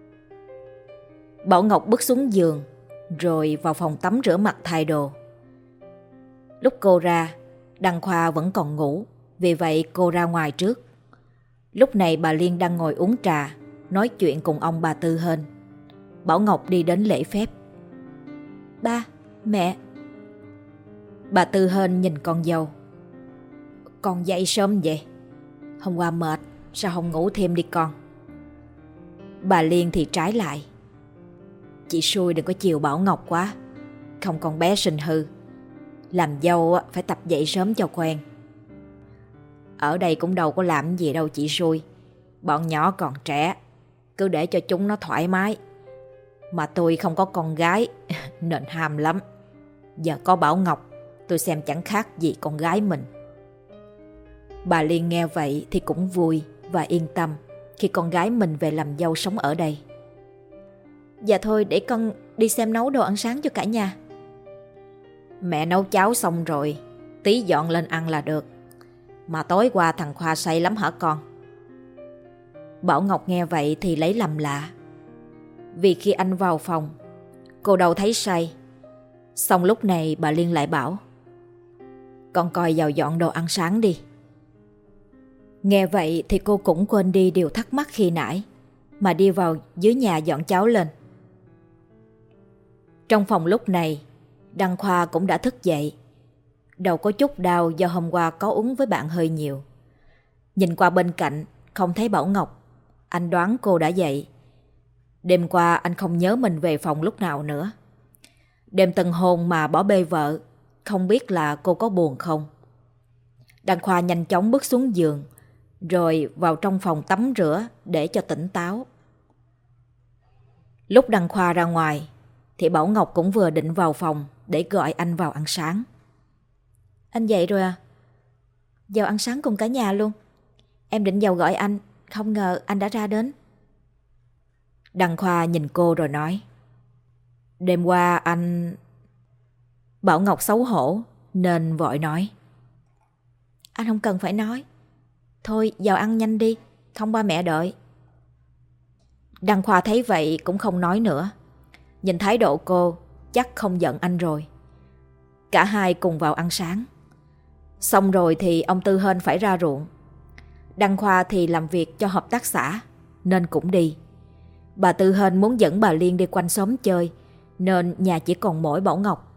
Bảo Ngọc bước xuống giường, rồi vào phòng tắm rửa mặt thay đồ. Lúc cô ra, Đăng Khoa vẫn còn ngủ, vì vậy cô ra ngoài trước. Lúc này bà Liên đang ngồi uống trà, nói chuyện cùng ông bà Tư Hên. Bảo Ngọc đi đến lễ phép. Ba, mẹ. Bà Tư Hên nhìn con dâu. Con dậy sớm vậy? Hôm qua mệt, sao không ngủ thêm đi con? Bà Liên thì trái lại. Chị xui đừng có chiều Bảo Ngọc quá, không con bé sinh hư. Làm dâu phải tập dậy sớm cho quen. Ở đây cũng đâu có làm gì đâu chị xui. Bọn nhỏ còn trẻ, cứ để cho chúng nó thoải mái. Mà tôi không có con gái nên ham lắm. Giờ có Bảo Ngọc, tôi xem chẳng khác gì con gái mình. Bà Liên nghe vậy thì cũng vui và yên tâm khi con gái mình về làm dâu sống ở đây. Dạ thôi để con đi xem nấu đồ ăn sáng cho cả nhà. Mẹ nấu cháo xong rồi, tí dọn lên ăn là được. Mà tối qua thằng Khoa say lắm hả con? Bảo Ngọc nghe vậy thì lấy làm lạ. Vì khi anh vào phòng, cô đâu thấy say. Xong lúc này bà Liên lại bảo: con coi vào dọn đồ ăn sáng đi. Nghe vậy thì cô cũng quên đi điều thắc mắc khi nãy, mà đi vào dưới nhà dọn cháo lên. Trong phòng lúc này, Đăng Khoa cũng đã thức dậy. Đầu có chút đau do hôm qua có uống với bạn hơi nhiều. Nhìn qua bên cạnh không thấy Bảo Ngọc, anh đoán cô đã dậy. Đêm qua anh không nhớ mình về phòng lúc nào nữa. Đêm tân hôn mà bỏ bê vợ, không biết là cô có buồn không. Đăng Khoa nhanh chóng bước xuống giường, rồi vào trong phòng tắm rửa để cho tỉnh táo. Lúc Đăng Khoa ra ngoài thì Bảo Ngọc cũng vừa định vào phòng để gọi anh vào ăn sáng. Anh dậy rồi à? Vào ăn sáng cùng cả nhà luôn. Em định vào gọi anh, không ngờ anh đã ra đến. Đăng Khoa nhìn cô rồi nói: đêm qua anh... Bảo Ngọc xấu hổ nên vội nói: anh không cần phải nói. Thôi vào ăn nhanh đi, không ba mẹ đợi. Đăng Khoa thấy vậy cũng không nói nữa. Nhìn thái độ cô chắc không giận anh rồi. Cả hai cùng vào ăn sáng. Xong rồi thì ông Tư Hên phải ra ruộng. Đăng Khoa thì làm việc cho hợp tác xã nên cũng đi. Bà Tư Hên muốn dẫn bà Liên đi quanh xóm chơi nên nhà chỉ còn mỗi Bảo Ngọc.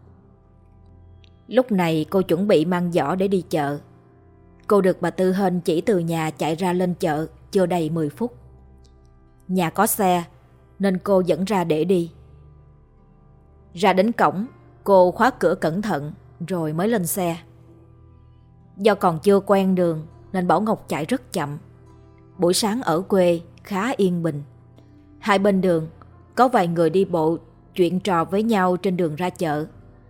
Lúc này cô chuẩn bị mang giỏ để đi chợ. Cô được bà Tư Hên chỉ từ nhà chạy ra lên chợ chưa đầy 10 phút. Nhà có xe nên cô dẫn ra để đi. Ra đến cổng, cô khóa cửa cẩn thận rồi mới lên xe. Do còn chưa quen đường nên Bảo Ngọc chạy rất chậm. Buổi sáng ở quê khá yên bình. Hai bên đường có vài người đi bộ chuyện trò với nhau trên đường ra chợ.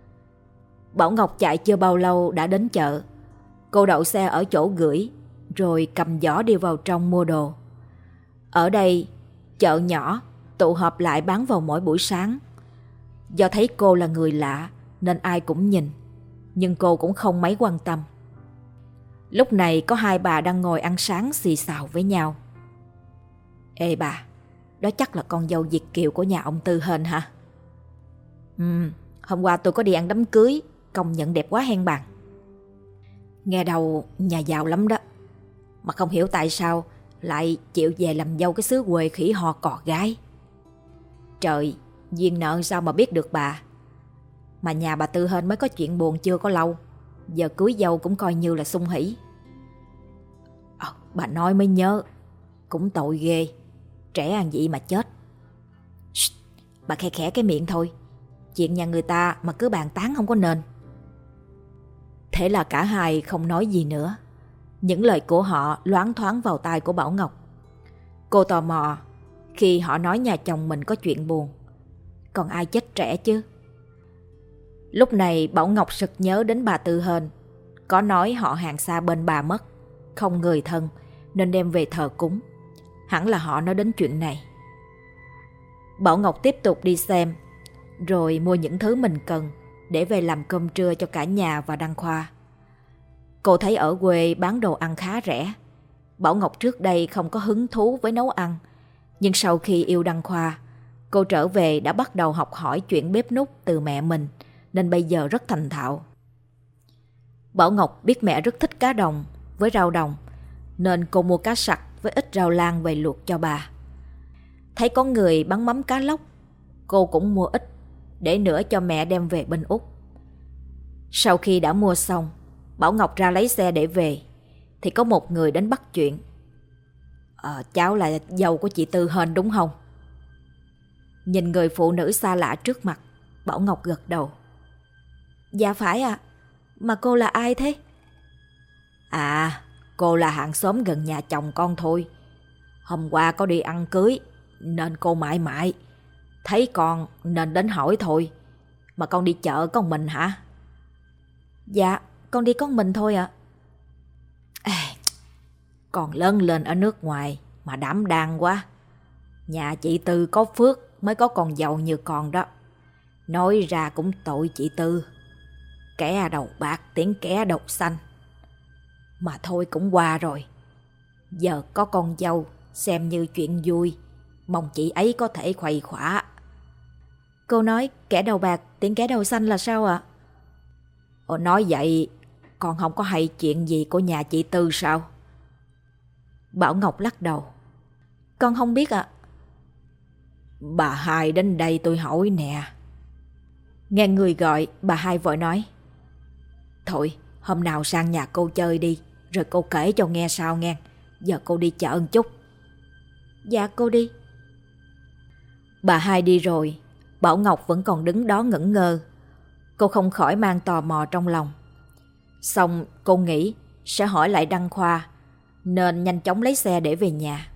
Bảo Ngọc chạy chưa bao lâu đã đến chợ. Cô đậu xe ở chỗ gửi rồi cầm giỏ đi vào trong mua đồ. Ở đây chợ nhỏ tụ họp lại bán vào mỗi buổi sáng. Do thấy cô là người lạ nên ai cũng nhìn, nhưng cô cũng không mấy quan tâm. Lúc này có hai bà đang ngồi ăn sáng xì xào với nhau. Ê bà, đó chắc là con dâu Việt kiều của nhà ông Tư Hên hả? Hôm qua tôi có đi ăn đám cưới, công nhận đẹp quá hen bà. Nghe đầu nhà giàu lắm đó, mà không hiểu tại sao lại chịu về làm dâu cái xứ quê khỉ ho cò gái. Trời, duyên nợ sao mà biết được bà. Mà nhà bà Tư Hên mới có chuyện buồn chưa có lâu, giờ cưới dâu cũng coi như là sung hỉ. Bà nói mới nhớ, cũng tội ghê, trẻ ăn vậy mà chết. Bà khe khẽ cái miệng thôi, chuyện nhà người ta mà cứ bàn tán không có nên. Thế là cả hai không nói gì nữa. Những lời của họ loáng thoáng vào tai của Bảo Ngọc. Cô tò mò khi họ nói nhà chồng mình có chuyện buồn. Còn ai chết trẻ chứ. Lúc này Bảo Ngọc sực nhớ đến bà Tư Hên. Có nói họ hàng xa bên bà mất, không người thân nên đem về thờ cúng. Hẳn là họ nói đến chuyện này. Bảo Ngọc tiếp tục đi xem, rồi mua những thứ mình cần để về làm cơm trưa cho cả nhà và Đăng Khoa. Cô thấy ở quê bán đồ ăn khá rẻ. Bảo Ngọc trước đây không có hứng thú với nấu ăn, nhưng sau khi yêu Đăng Khoa, cô trở về đã bắt đầu học hỏi chuyện bếp núc từ mẹ mình, nên bây giờ rất thành thạo. Bảo Ngọc biết mẹ rất thích cá đồng với rau đồng, nên cô mua cá sặc với ít rau lang về luộc cho bà. Thấy có người bán mắm cá lóc, cô cũng mua ít để nữa cho mẹ đem về bên Úc. Sau khi đã mua xong, Bảo Ngọc ra lấy xe để về, thì có một người đến bắt chuyện. Cháu là dâu của chị Tư Hên đúng không? Nhìn người phụ nữ xa lạ trước mặt, Bảo Ngọc gật đầu. Dạ phải ạ. Mà cô là ai thế? Cô là hàng xóm gần nhà chồng con thôi. Hôm qua có đi ăn cưới nên cô mãi mãi thấy con nên đến hỏi thôi. Mà con đi chợ con mình hả? Dạ, con đi con mình thôi ạ. Con lớn lên ở nước ngoài mà đảm đang quá. Nhà chị Tư có phước mới có con dâu như con đó. Nói ra cũng tội chị Tư. Kẻ đầu bạc tiếng kẻ đầu xanh. Mà thôi cũng qua rồi. Giờ có con dâu xem như chuyện vui, mong chị ấy có thể khuây khỏa. Cô nói kẻ đầu bạc tiễn kẻ đầu xanh là sao ạ? Nói vậy con không có hay chuyện gì của nhà chị Tư sao? Bảo Ngọc lắc đầu. Con không biết ạ. Bà Hai đến đây tôi hỏi nè. Nghe người gọi, bà Hai vội nói. Thôi hôm nào sang nhà cô chơi đi, rồi cô kể cho nghe sao nghe. Giờ cô đi chợ một chút. Dạ cô đi. Bà Hai đi rồi, Bảo Ngọc vẫn còn đứng đó ngẩn ngơ. Cô không khỏi mang tò mò trong lòng. Xong cô nghĩ sẽ hỏi lại Đăng Khoa, nên nhanh chóng lấy xe để về nhà.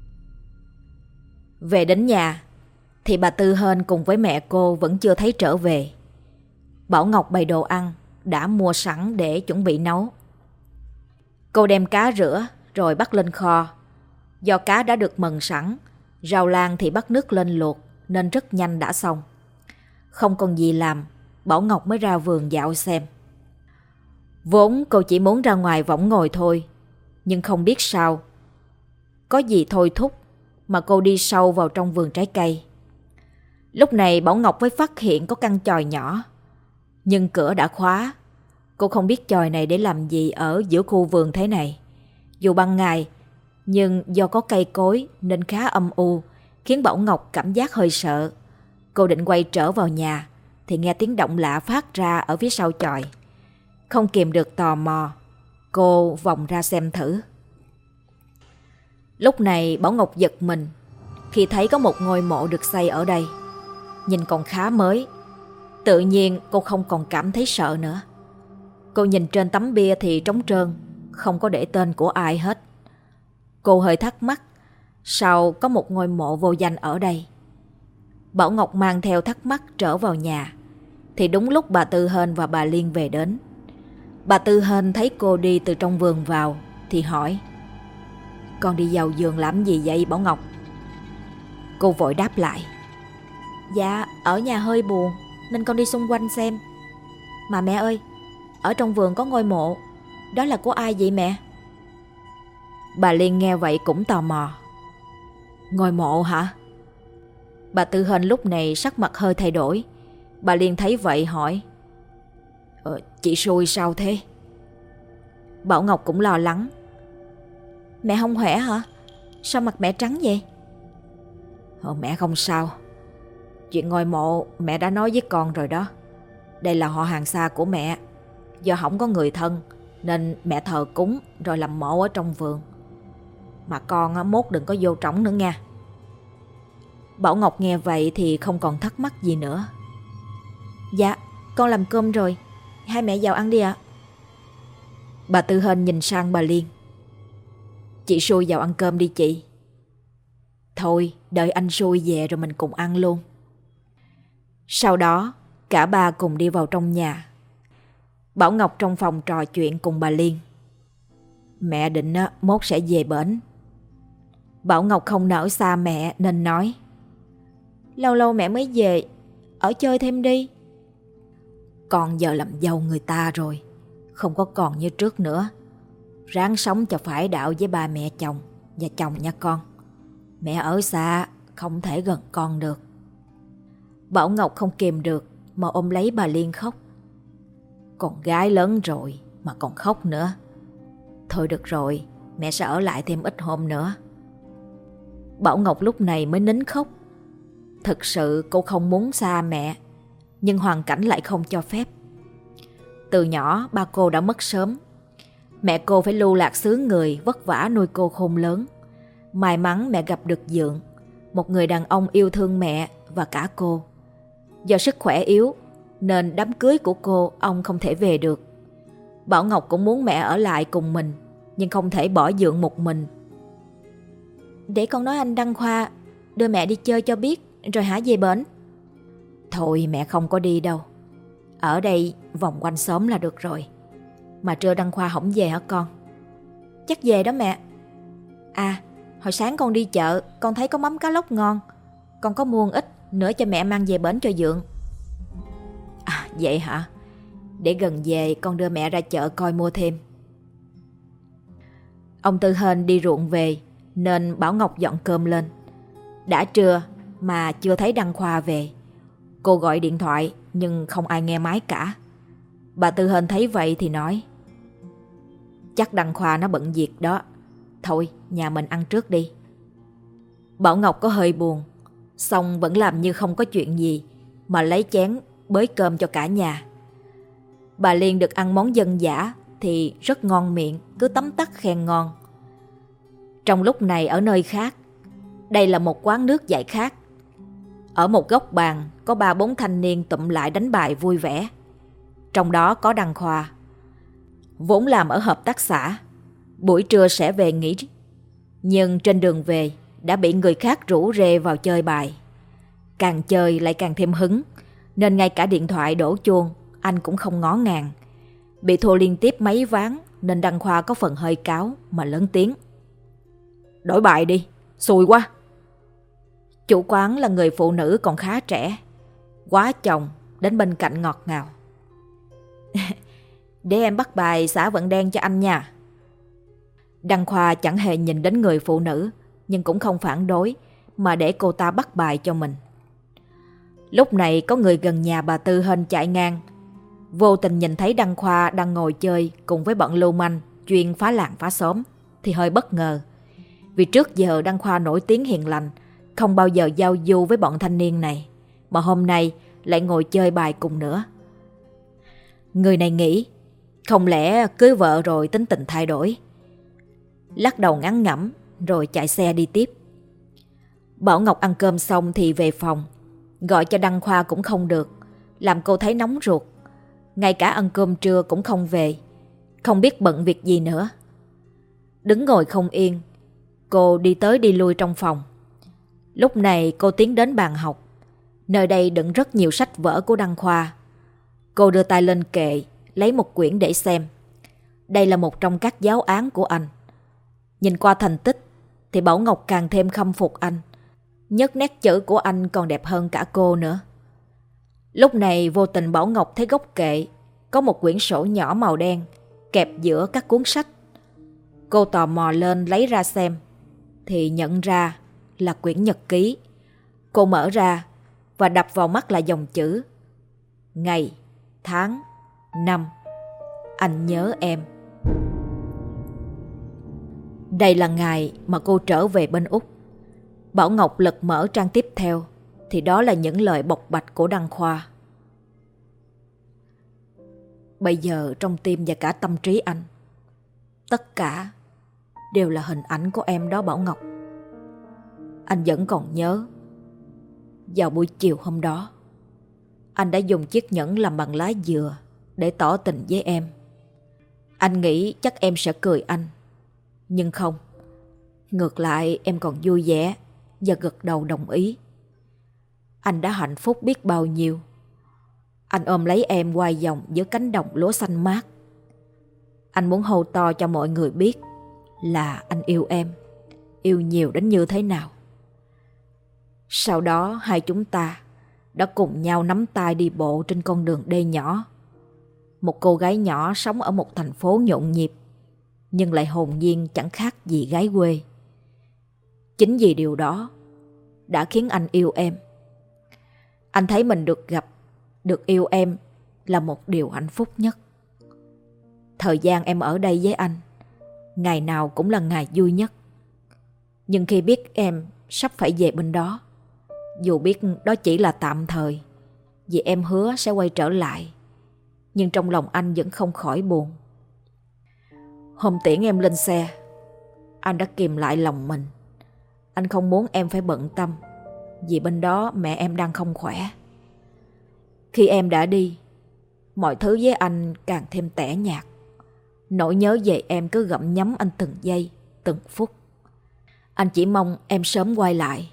Về đến nhà thì bà Tư Hên cùng với mẹ cô vẫn chưa thấy trở về. Bảo Ngọc bày đồ ăn đã mua sẵn để chuẩn bị nấu. Cô đem cá rửa rồi bắt lên kho. Do cá đã được mần sẵn, rau lang thì bắt nước lên luộc nên rất nhanh đã xong. Không còn gì làm, Bảo Ngọc mới ra vườn dạo xem. Vốn cô chỉ muốn ra ngoài võng ngồi thôi, nhưng không biết sao có gì thôi thúc mà cô đi sâu vào trong vườn trái cây. Lúc này Bảo Ngọc mới phát hiện có căn chòi nhỏ, nhưng cửa đã khóa. Cô không biết chòi này để làm gì ở giữa khu vườn thế này. Dù ban ngày, nhưng do có cây cối nên khá âm u, khiến Bảo Ngọc cảm giác hơi sợ. Cô định quay trở vào nhà thì nghe tiếng động lạ phát ra ở phía sau chòi. Không kìm được tò mò, cô vòng ra xem thử. Lúc này Bảo Ngọc giật mình khi thấy có một ngôi mộ được xây ở đây. Nhìn còn khá mới. Tự nhiên cô không còn cảm thấy sợ nữa. Cô nhìn trên tấm bia thì trống trơn, không có để tên của ai hết. Cô hơi thắc mắc, sao có một ngôi mộ vô danh ở đây? Bảo Ngọc mang theo thắc mắc trở vào nhà thì đúng lúc bà Tư Hên và bà Liên về đến. Bà Tư Hên thấy cô đi từ trong vườn vào thì hỏi: Con đi vào vườn làm gì vậy Bảo Ngọc? Cô vội đáp lại: Dạ ở nhà hơi buồn nên con đi xung quanh xem. Mà mẹ ơi, ở trong vườn có ngôi mộ, đó là của ai vậy mẹ? Bà Liên nghe vậy cũng tò mò. Ngôi mộ hả? Bà Tư Hên lúc này sắc mặt hơi thay đổi. Bà Liên thấy vậy hỏi: Chị xui sao thế? Bảo Ngọc cũng lo lắng. Mẹ không khỏe hả? Sao mặt mẹ trắng vậy? Mẹ không sao. Chuyện ngôi mộ mẹ đã nói với con rồi đó. Đây là họ hàng xa của mẹ. Do không có người thân nên mẹ thờ cúng rồi làm mộ ở trong vườn. Mà con mốt đừng có vô trỏng nữa nha. Bảo Ngọc nghe vậy thì không còn thắc mắc gì nữa. Dạ, con làm cơm rồi, hai mẹ vào ăn đi ạ. Bà Tư Hên nhìn sang bà Liên. Chị xui vào ăn cơm đi chị. Thôi đợi anh xui về rồi mình cùng ăn luôn. Sau đó cả ba cùng đi vào trong nhà. Bảo Ngọc trong phòng trò chuyện cùng bà Liên. Mẹ định mốt sẽ về bển. Bảo Ngọc không nỡ xa mẹ nên nói: Lâu lâu mẹ mới về, ở chơi thêm đi. Con giờ làm dâu người ta rồi, không có còn như trước nữa. Ráng sống cho phải đạo với ba mẹ chồng và chồng nha con. Mẹ ở xa không thể gần con được. Bảo Ngọc không kìm được mà ôm lấy bà Liên khóc. Con gái lớn rồi mà còn khóc nữa. Thôi được rồi, mẹ sẽ ở lại thêm ít hôm nữa. Bảo Ngọc lúc này mới nín khóc. Thực sự cô không muốn xa mẹ, nhưng hoàn cảnh lại không cho phép. Từ nhỏ ba cô đã mất sớm. Mẹ cô phải lưu lạc xứ người vất vả nuôi cô khôn lớn. May mắn mẹ gặp được Dượng, một người đàn ông yêu thương mẹ và cả cô. Do sức khỏe yếu nên đám cưới của cô ông không thể về được. Bảo Ngọc cũng muốn mẹ ở lại cùng mình, nhưng không thể bỏ Dượng một mình. Để con nói anh Đăng Khoa đưa mẹ đi chơi cho biết rồi hả về bển. Thôi mẹ không có đi đâu. Ở đây vòng quanh xóm là được rồi. Mà trưa Đăng Khoa không về hả con? Chắc về đó mẹ. À, hồi sáng con đi chợ, con thấy có mắm cá lóc ngon. Con có mua ít nữa cho mẹ mang về bển cho Dượng. À vậy hả? Để gần về con đưa mẹ ra chợ coi mua thêm. Ông Tư Hên đi ruộng về nên bảo Ngọc dọn cơm lên. Đã trưa mà chưa thấy Đăng Khoa về. Cô gọi điện thoại nhưng không ai nghe máy cả. Bà Tư Hên thấy vậy thì nói: chắc Đăng Khoa nó bận việc đó. Thôi nhà mình ăn trước đi. Bảo Ngọc có hơi buồn, xong vẫn làm như không có chuyện gì mà lấy chén bới cơm cho cả nhà. Bà Liên được ăn món dân dã thì rất ngon miệng, cứ tấm tắc khen ngon. Trong lúc này ở nơi khác, đây là một quán nước giải khát. Ở một góc bàn có 3-4 thanh niên tụm lại đánh bài vui vẻ. Trong đó có Đăng Khoa, vốn làm ở hợp tác xã, buổi trưa sẽ về nghỉ. Nhưng trên đường về đã bị người khác rủ rê vào chơi bài. Càng chơi lại càng thêm hứng, nên ngay cả điện thoại đổ chuông anh cũng không ngó ngàng. Bị thua liên tiếp mấy ván nên Đăng Khoa có phần hơi cáu mà lớn tiếng: đổi bài đi, xui quá. Chủ quán là người phụ nữ còn khá trẻ, quá chồng đến bên cạnh ngọt ngào: để em bắt bài xả vận đen cho anh nha. Đăng Khoa chẳng hề nhìn đến người phụ nữ, nhưng cũng không phản đối mà để cô ta bắt bài cho mình. Lúc này có người gần nhà bà Tư Hên chạy ngang, vô tình nhìn thấy Đăng Khoa đang ngồi chơi cùng với bọn lưu manh chuyên phá làng phá xóm thì hơi bất ngờ. Vì trước giờ Đăng Khoa nổi tiếng hiền lành, không bao giờ giao du với bọn thanh niên này, mà hôm nay lại ngồi chơi bài cùng nữa. Người này nghĩ không lẽ cưới vợ rồi tính tình thay đổi. Lắc đầu ngán ngẩm rồi chạy xe đi tiếp. Bảo Ngọc ăn cơm xong thì về phòng. Gọi cho Đăng Khoa cũng không được, làm cô thấy nóng ruột. Ngay cả ăn cơm trưa cũng không về, không biết bận việc gì nữa. Đứng ngồi không yên, cô đi tới đi lui trong phòng. Lúc này cô tiến đến bàn học. Nơi đây đựng rất nhiều sách vở của Đăng Khoa. Cô đưa tay lên kệ, lấy một quyển để xem. Đây là một trong các giáo án của anh. Nhìn qua thành tích thì Bảo Ngọc càng thêm khâm phục anh, nhất nét chữ của anh còn đẹp hơn cả cô nữa. Lúc này vô tình Bảo Ngọc thấy góc kệ có một quyển sổ nhỏ màu đen kẹp giữa các cuốn sách. Cô tò mò lên lấy ra xem thì nhận ra là quyển nhật ký. Cô mở ra và đập vào mắt là dòng chữ: ngày, tháng, năm, anh nhớ em. Đây là ngày mà cô trở về bên Úc. Bảo Ngọc lật mở trang tiếp theo thì đó là những lời bộc bạch của Đăng Khoa. Bây giờ trong tim và cả tâm trí anh, tất cả đều là hình ảnh của em đó Bảo Ngọc. Anh vẫn còn nhớ vào buổi chiều hôm đó, anh đã dùng chiếc nhẫn làm bằng lá dừa để tỏ tình với em. Anh nghĩ chắc em sẽ cười anh, nhưng không. Ngược lại em còn vui vẻ và gật đầu đồng ý. Anh đã hạnh phúc biết bao nhiêu. Anh ôm lấy em quay vòng giữa cánh đồng lúa xanh mát. Anh muốn hô to cho mọi người biết là anh yêu em, yêu nhiều đến như thế nào. Sau đó hai chúng ta đã cùng nhau nắm tay đi bộ trên con đường đê nhỏ. Một cô gái nhỏ sống ở một thành phố nhộn nhịp, nhưng lại hồn nhiên chẳng khác gì gái quê. Chính vì điều đó đã khiến anh yêu em. Anh thấy mình được gặp, được yêu em là một điều hạnh phúc nhất. Thời gian em ở đây với anh, ngày nào cũng là ngày vui nhất. Nhưng khi biết em sắp phải về bên đó, dù biết đó chỉ là tạm thời, vì em hứa sẽ quay trở lại, nhưng trong lòng anh vẫn không khỏi buồn. Hôm tiễn em lên xe, anh đã kìm lại lòng mình. Anh không muốn em phải bận tâm, vì bên đó mẹ em đang không khỏe. Khi em đã đi, mọi thứ với anh càng thêm tẻ nhạt. Nỗi nhớ về em cứ gặm nhấm anh từng giây, từng phút. Anh chỉ mong em sớm quay lại.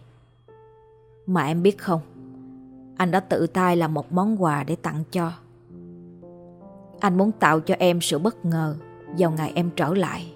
Mà em biết không, anh đã tự tay làm một món quà để tặng cho. Anh muốn tạo cho em sự bất ngờ vào ngày em trở lại.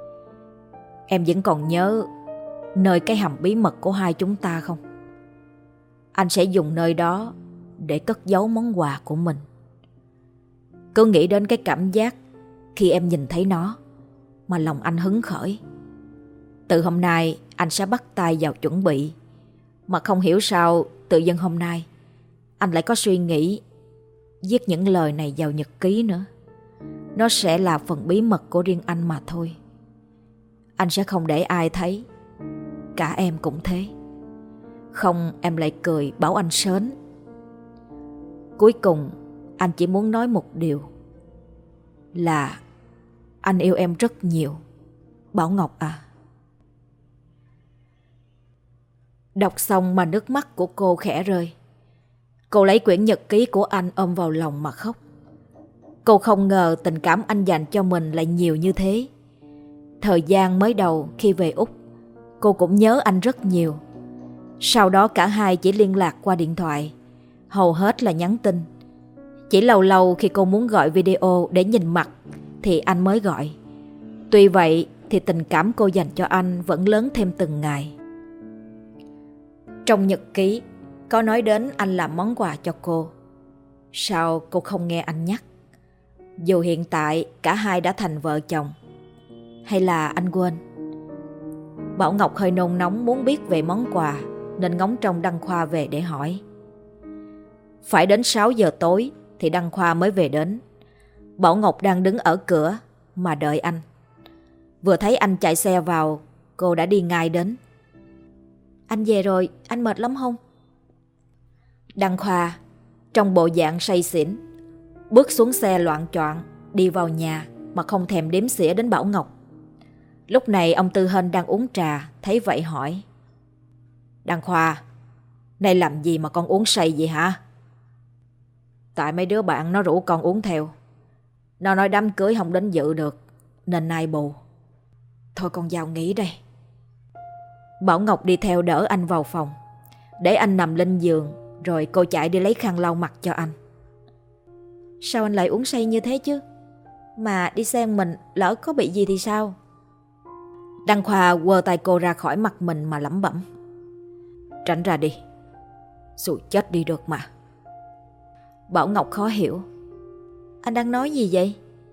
Em vẫn còn nhớ nơi cái hầm bí mật của hai chúng ta không? Anh sẽ dùng nơi đó để cất giấu món quà của mình. Cứ nghĩ đến cái cảm giác khi em nhìn thấy nó, mà lòng anh hứng khởi. Từ hôm nay anh sẽ bắt tay vào chuẩn bị. Mà không hiểu sao tự dưng hôm nay anh lại có suy nghĩ viết những lời này vào nhật ký nữa. Nó sẽ là phần bí mật của riêng anh mà thôi. Anh sẽ không để ai thấy. Cả em cũng thế. Không em lại cười bảo anh sến. Cuối cùng anh chỉ muốn nói một điều, là anh yêu em rất nhiều, Bảo Ngọc à. Đọc xong mà nước mắt của cô khẽ rơi. Cô lấy quyển nhật ký của anh ôm vào lòng mà khóc. Cô không ngờ tình cảm anh dành cho mình lại nhiều như thế. Thời gian mới đầu khi về Úc, cô cũng nhớ anh rất nhiều. Sau đó cả hai chỉ liên lạc qua điện thoại, hầu hết là nhắn tin. Chỉ lâu lâu khi cô muốn gọi video để nhìn mặt thì anh mới gọi. Tuy vậy thì tình cảm cô dành cho anh vẫn lớn thêm từng ngày. Trong nhật ký có nói đến anh làm món quà cho cô. Sao cô không nghe anh nhắc? Dù hiện tại cả hai đã thành vợ chồng. Hay là anh quên? Bảo Ngọc hơi nôn nóng muốn biết về món quà, nên ngóng trông Đăng Khoa về để hỏi. Phải đến 6 giờ tối thì Đăng Khoa mới về đến. Bảo Ngọc đang đứng ở cửa mà đợi anh. Vừa thấy anh chạy xe vào, cô đã đi ngay đến. Anh về rồi, anh mệt lắm không? Đăng Khoa trong bộ dạng say xỉn bước xuống xe loạng choạng đi vào nhà mà không thèm đếm xỉa đến Bảo Ngọc. Lúc này ông Tư Hên đang uống trà, thấy vậy hỏi: Đăng Khoa, này làm gì mà con uống say vậy hả? Tại mấy đứa bạn nó rủ con uống theo. Nó nói đám cưới không đến dự được nên nay bù. Thôi con vào nghỉ đây. Bảo Ngọc đi theo đỡ anh vào phòng, để anh nằm lên giường, rồi cô chạy đi lấy khăn lau mặt cho anh. Sao anh lại uống say như thế chứ? Mà đi xem mình lỡ có bị gì thì sao? Đăng Khoa quơ tay cô ra khỏi mặt mình mà lẩm bẩm: Tránh ra đi, xui chết đi được mà. Bảo Ngọc khó hiểu: Anh đang nói gì vậy?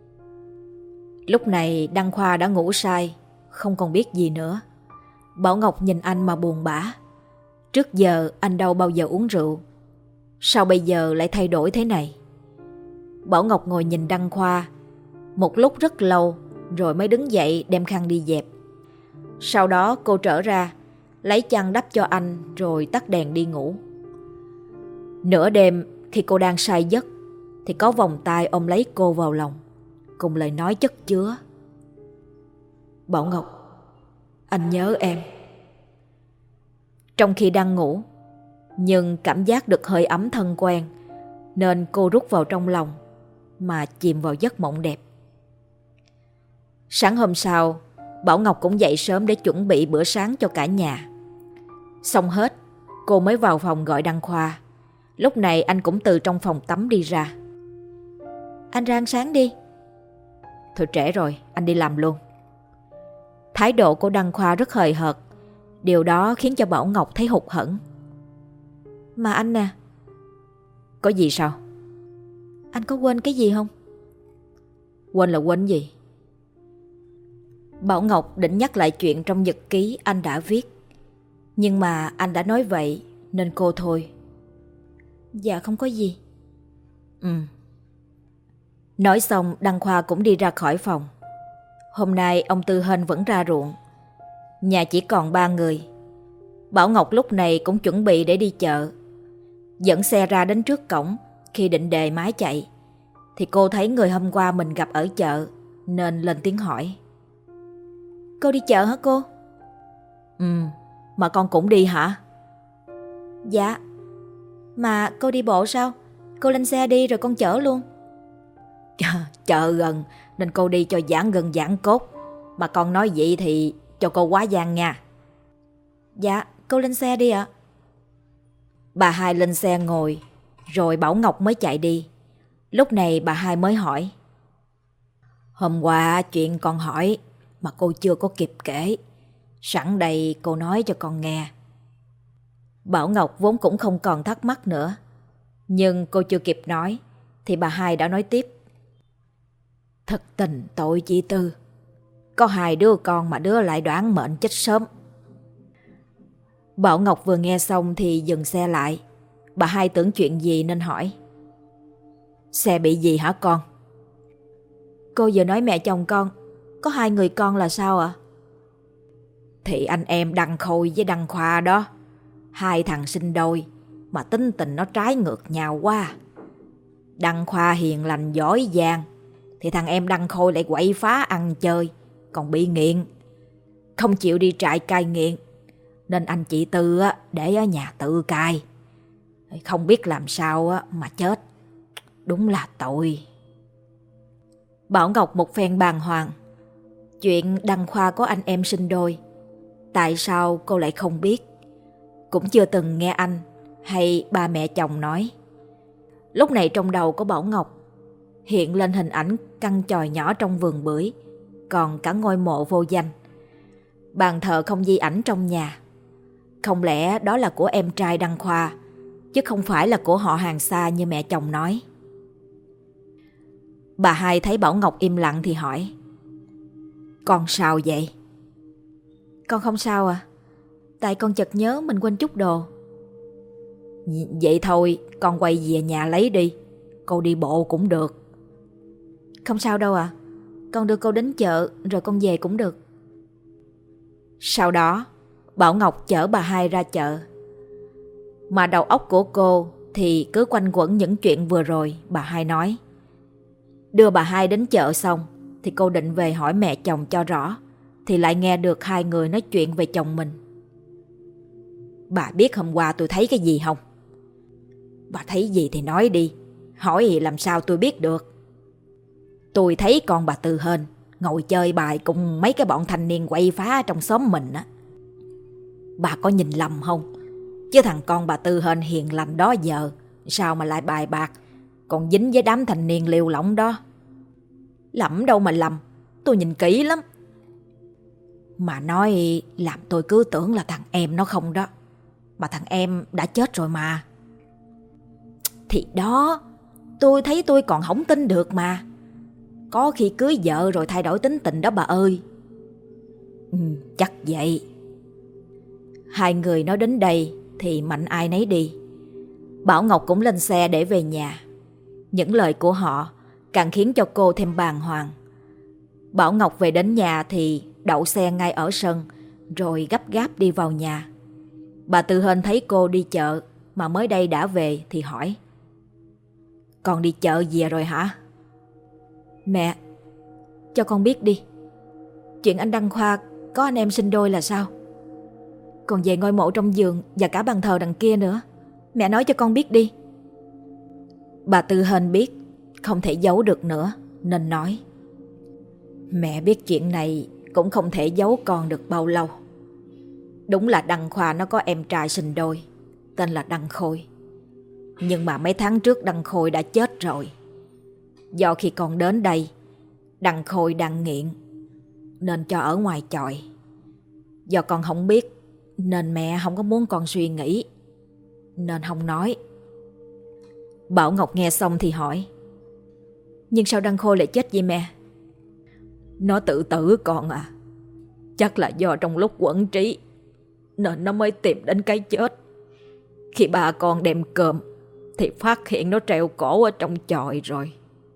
Lúc này Đăng Khoa đã ngủ say, không còn biết gì nữa. Bảo Ngọc nhìn anh mà buồn bã. Trước giờ anh đâu bao giờ uống rượu, sao bây giờ lại thay đổi thế này? Bảo Ngọc ngồi nhìn Đăng Khoa một lúc rất lâu, rồi mới đứng dậy đem khăn đi dẹp. Sau đó cô trở ra, lấy chăn đắp cho anh rồi tắt đèn đi ngủ. Nửa đêm khi cô đang say giấc thì có vòng tay ôm lấy cô vào lòng, cùng lời nói chất chứa: Bảo Ngọc, anh nhớ em. Trong khi đang ngủ, nhưng cảm giác được hơi ấm thân quen, nên cô rút vào trong lòng mà chìm vào giấc mộng đẹp. Sáng hôm sau, Bảo Ngọc cũng dậy sớm để chuẩn bị bữa sáng cho cả nhà. Xong hết, cô mới vào phòng gọi Đăng Khoa. Lúc này anh cũng từ trong phòng tắm đi ra. Anh ra ăn sáng đi. Thôi trễ rồi, anh đi làm luôn. Thái độ của Đăng Khoa rất hời hợt. Điều đó khiến cho Bảo Ngọc thấy hụt hẫng. Mà anh nè. Có gì sao? Anh có quên cái gì không? Quên là quên gì? Bảo Ngọc định nhắc lại chuyện trong nhật ký anh đã viết, nhưng mà anh đã nói vậy nên cô thôi. Dạ không có gì. Nói xong Đăng Khoa cũng đi ra khỏi phòng. Hôm nay ông Tư Hên vẫn ra ruộng. Nhà chỉ còn 3 người. Bảo Ngọc lúc này cũng chuẩn bị để đi chợ. Dẫn xe ra đến trước cổng, khi định đề máy chạy thì cô thấy người hôm qua mình gặp ở chợ, nên lên tiếng hỏi: Cô đi chợ hả cô? Mà con cũng đi hả? Dạ. Mà cô đi bộ sao? Cô lên xe đi rồi con chở luôn. Chợ gần nên cô đi cho giãn gân giãn cốt. Mà con nói vậy thì cho cô quá gian nha. Dạ, cô lên xe đi ạ. Bà hai lên xe ngồi, rồi Bảo Ngọc mới chạy đi. Lúc này bà hai mới hỏi: Hôm qua chuyện con hỏi mà cô chưa có kịp kể, sẵn đây cô nói cho con nghe. Bảo Ngọc vốn cũng không còn thắc mắc nữa, nhưng cô chưa kịp nói thì bà hai đã nói tiếp: Thật tình tội chị Tư. Có 2 đứa con mà đứa lại đoán mệnh chết sớm. Bảo Ngọc vừa nghe xong thì dừng xe lại. Bà Hai tưởng chuyện gì nên hỏi: Xe bị gì hả con? Cô vừa nói mẹ chồng con có 2 người con là sao ạ? Thì anh em Đăng Khôi với Đăng Khoa đó, 2 thằng sinh đôi mà tính tình nó trái ngược nhau quá. Đăng Khoa hiền lành giỏi giang, thì thằng em Đăng Khôi lại quậy phá ăn chơi, còn bị nghiện, không chịu đi trại cai nghiện, nên anh chị Tư để ở nhà tự cai. Không biết làm sao mà chết. Đúng là tội. Bảo Ngọc một phen bàng hoàng. Chuyện Đăng Khoa có anh em sinh đôi, tại sao cô lại không biết? Cũng chưa từng nghe anh hay ba mẹ chồng nói. Lúc này trong đầu của Bảo Ngọc hiện lên hình ảnh căn chòi nhỏ trong vườn bưởi, còn cả ngôi mộ vô danh, bàn thờ không di ảnh trong nhà. Không lẽ đó là của em trai Đăng Khoa, chứ không phải là của họ hàng xa như mẹ chồng nói. Bà Hai thấy Bảo Ngọc im lặng thì hỏi: Con sao vậy? Con không sao à, tại con chợt nhớ mình quên chút đồ. Vậy thôi, con quay về nhà lấy đi, cô đi bộ cũng được. Không sao đâu à, con đưa cô đến chợ rồi con về cũng được. Sau đó Bảo Ngọc chở bà Hai ra chợ. Mà đầu óc của cô thì cứ quanh quẩn những chuyện vừa rồi bà Hai nói. Đưa bà Hai đến chợ xong thì cô định về hỏi mẹ chồng cho rõ, thì lại nghe được 2 người nói chuyện về chồng mình. Bà biết hôm qua tôi thấy cái gì không? Bà thấy gì thì nói đi, hỏi thì làm sao tôi biết được. Tôi thấy con bà Tư Hên ngồi chơi bài cùng mấy cái bọn thanh niên quậy phá trong xóm mình á. Bà có nhìn lầm không? Chứ thằng con bà Tư Hên hiền lành đó giờ sao mà lại bài bạc, còn dính với đám thanh niên liều lỏng đó. Lầm đâu mà lầm, tôi nhìn kỹ lắm. Mà nói làm tôi cứ tưởng là thằng em nó không đó. Mà thằng em đã chết rồi mà. Thì đó, tôi thấy tôi còn không tin được mà. Có khi cưới vợ rồi thay đổi tính tình đó bà ơi. Chắc vậy. 2 người nói đến đây thì mạnh ai nấy đi. Bảo Ngọc cũng lên xe để về nhà. Những lời của họ càng khiến cho cô thêm bàng hoàng. Bảo Ngọc về đến nhà thì đậu xe ngay ở sân, rồi gấp gáp đi vào nhà. Bà Tư Hên thấy cô đi chợ mà mới đây đã về thì hỏi: Con đi chợ về rồi hả? Mẹ, cho con biết đi, chuyện anh Đăng Khoa có anh em sinh đôi là sao? Còn về ngôi mộ trong vườn và cả bàn thờ đằng kia nữa, mẹ nói cho con biết đi. Bà Tư Hên biết không thể giấu được nữa nên nói: Mẹ biết chuyện này cũng không thể giấu con được bao lâu. Đúng là Đăng Khoa nó có em trai sinh đôi, tên là Đăng Khôi. Nhưng mà mấy tháng trước Đăng Khôi đã chết rồi. Do khi con đến đây, Đăng Khôi đang nghiện nên cho ở ngoài chòi. Do con không biết nên mẹ không có muốn con suy nghĩ, nên không nói. Bảo Ngọc nghe xong thì hỏi: Nhưng sao Đăng Khôi lại chết vậy mẹ? Nó tự tử con à. Chắc là do trong lúc quẫn trí nên nó mới tìm đến cái chết. Khi bà con đem cơm thì phát hiện nó treo cổ ở trong chòi rồi.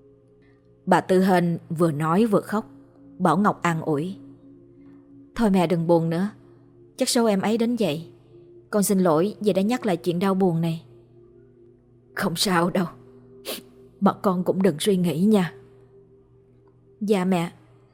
Bà Tư Hên vừa nói vừa khóc. Bảo Ngọc an ủi: Thôi mẹ đừng buồn nữa, chắc số em ấy đến vậy. Con xin lỗi vì đã nhắc lại chuyện đau buồn này. Không sao đâu, mà con cũng đừng suy nghĩ nha. Dạ mẹ.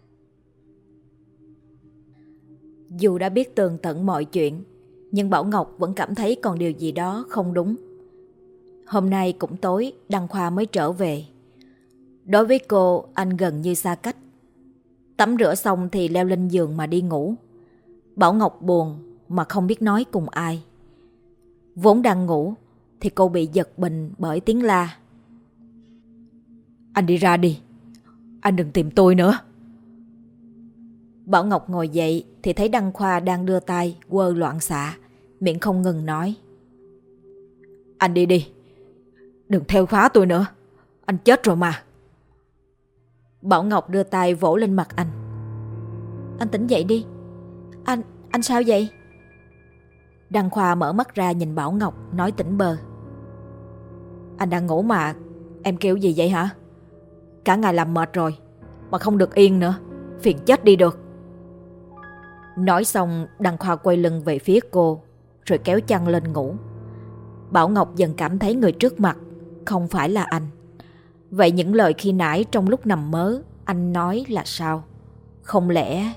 Dù đã biết tường tận mọi chuyện, nhưng Bảo Ngọc vẫn cảm thấy còn điều gì đó không đúng. Hôm nay cũng tối Đăng Khoa mới trở về. Đối với cô, anh gần như xa cách. Tắm rửa xong thì leo lên giường mà đi ngủ. Bảo Ngọc buồn mà không biết nói cùng ai. Vốn đang ngủ thì cô bị giật mình bởi tiếng la: Anh đi ra đi, anh đừng tìm tôi nữa. Bảo Ngọc ngồi dậy thì thấy Đăng Khoa đang đưa tay quơ loạn xạ, miệng không ngừng nói: Anh đi đi, đừng theo khóa tôi nữa, anh chết rồi mà. Bảo Ngọc đưa tay vỗ lên mặt anh: Anh tỉnh dậy đi. Anh sao vậy? Đăng Khoa mở mắt ra nhìn Bảo Ngọc, nói tỉnh bơ. Anh đang ngủ mà em kêu gì vậy hả? Cả ngày làm mệt rồi mà không được yên nữa, phiền chết đi được. Nói xong Đăng Khoa quay lưng về phía cô rồi kéo chăn lên ngủ. Bảo Ngọc dần cảm thấy người trước mặt không phải là anh. Vậy những lời khi nãy trong lúc nằm mơ anh nói là sao? Không lẽ...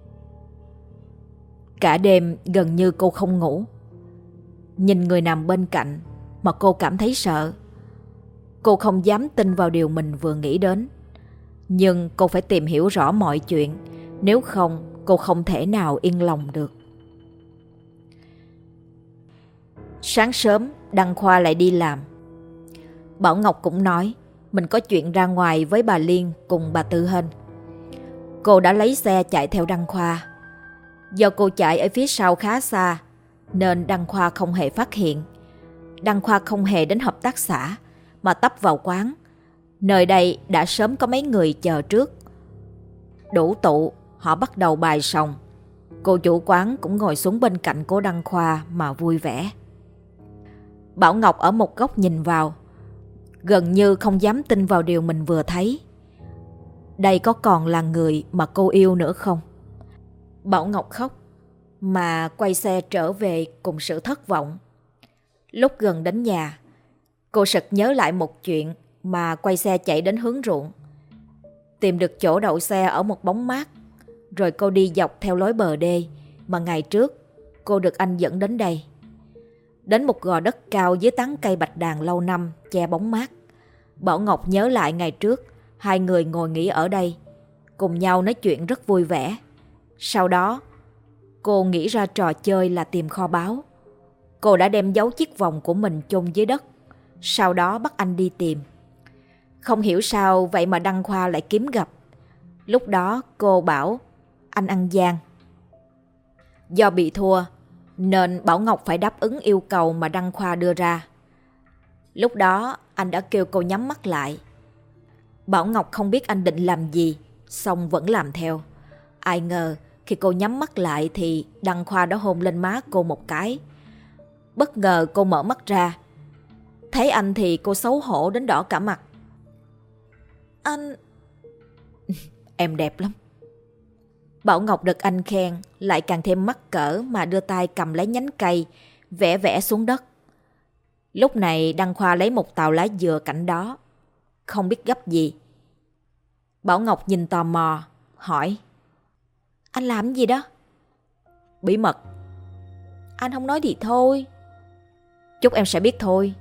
Cả đêm gần như cô không ngủ. Nhìn người nằm bên cạnh mà cô cảm thấy sợ. Cô không dám tin vào điều mình vừa nghĩ đến. Nhưng cô phải tìm hiểu rõ mọi chuyện, nếu không cô không thể nào yên lòng được. Sáng sớm Đăng Khoa lại đi làm. Bảo Ngọc cũng nói mình có chuyện ra ngoài với bà Liên cùng bà Tư Hên. Cô đã lấy xe chạy theo Đăng Khoa. Do cô chạy ở phía sau khá xa nên Đăng Khoa không hề phát hiện. Đăng Khoa không hề đến hợp tác xã mà tấp vào quán. Nơi đây đã sớm có mấy người chờ trước. Đủ tụ, họ bắt đầu bài sòng. Cô chủ quán cũng ngồi xuống bên cạnh cô Đăng Khoa mà vui vẻ. Bảo Ngọc ở một góc nhìn vào, gần như không dám tin vào điều mình vừa thấy. Đây có còn là người mà cô yêu nữa không? Bảo Ngọc khóc mà quay xe trở về cùng sự thất vọng. Lúc gần đến nhà, cô sực nhớ lại một chuyện mà quay xe chạy đến hướng ruộng. Tìm được chỗ đậu xe ở một bóng mát, rồi cô đi dọc theo lối bờ đê mà ngày trước cô được anh dẫn đến đây. Đến một gò đất cao dưới tán cây bạch đàn lâu năm che bóng mát. Bảo Ngọc nhớ lại ngày trước hai người ngồi nghỉ ở đây, cùng nhau nói chuyện rất vui vẻ. Sau đó cô nghĩ ra trò chơi là tìm kho báu. Cô đã đem giấu chiếc vòng của mình chôn dưới đất, sau đó bắt anh đi tìm. Không hiểu sao vậy mà Đăng Khoa lại kiếm gặp. Lúc đó cô bảo anh ăn gian. Do bị thua nên Bảo Ngọc phải đáp ứng yêu cầu mà Đăng Khoa đưa ra. Lúc đó anh đã kêu cô nhắm mắt lại. Bảo Ngọc không biết anh định làm gì, xong vẫn làm theo. Ai ngờ khi cô nhắm mắt lại thì Đăng Khoa đã hôn lên má cô một cái. Bất ngờ cô mở mắt ra. Thấy anh thì cô xấu hổ đến đỏ cả mặt. Anh... Em đẹp lắm. Bảo Ngọc được anh khen lại càng thêm mắc cỡ mà đưa tay cầm lấy nhánh cây, vẽ vẽ xuống đất. Lúc này Đăng Khoa lấy một tàu lá dừa cạnh đó, không biết gấp gì. Bảo Ngọc nhìn tò mò, hỏi: Anh làm gì đó? Bí mật. Anh không nói thì thôi. Chút em sẽ biết thôi.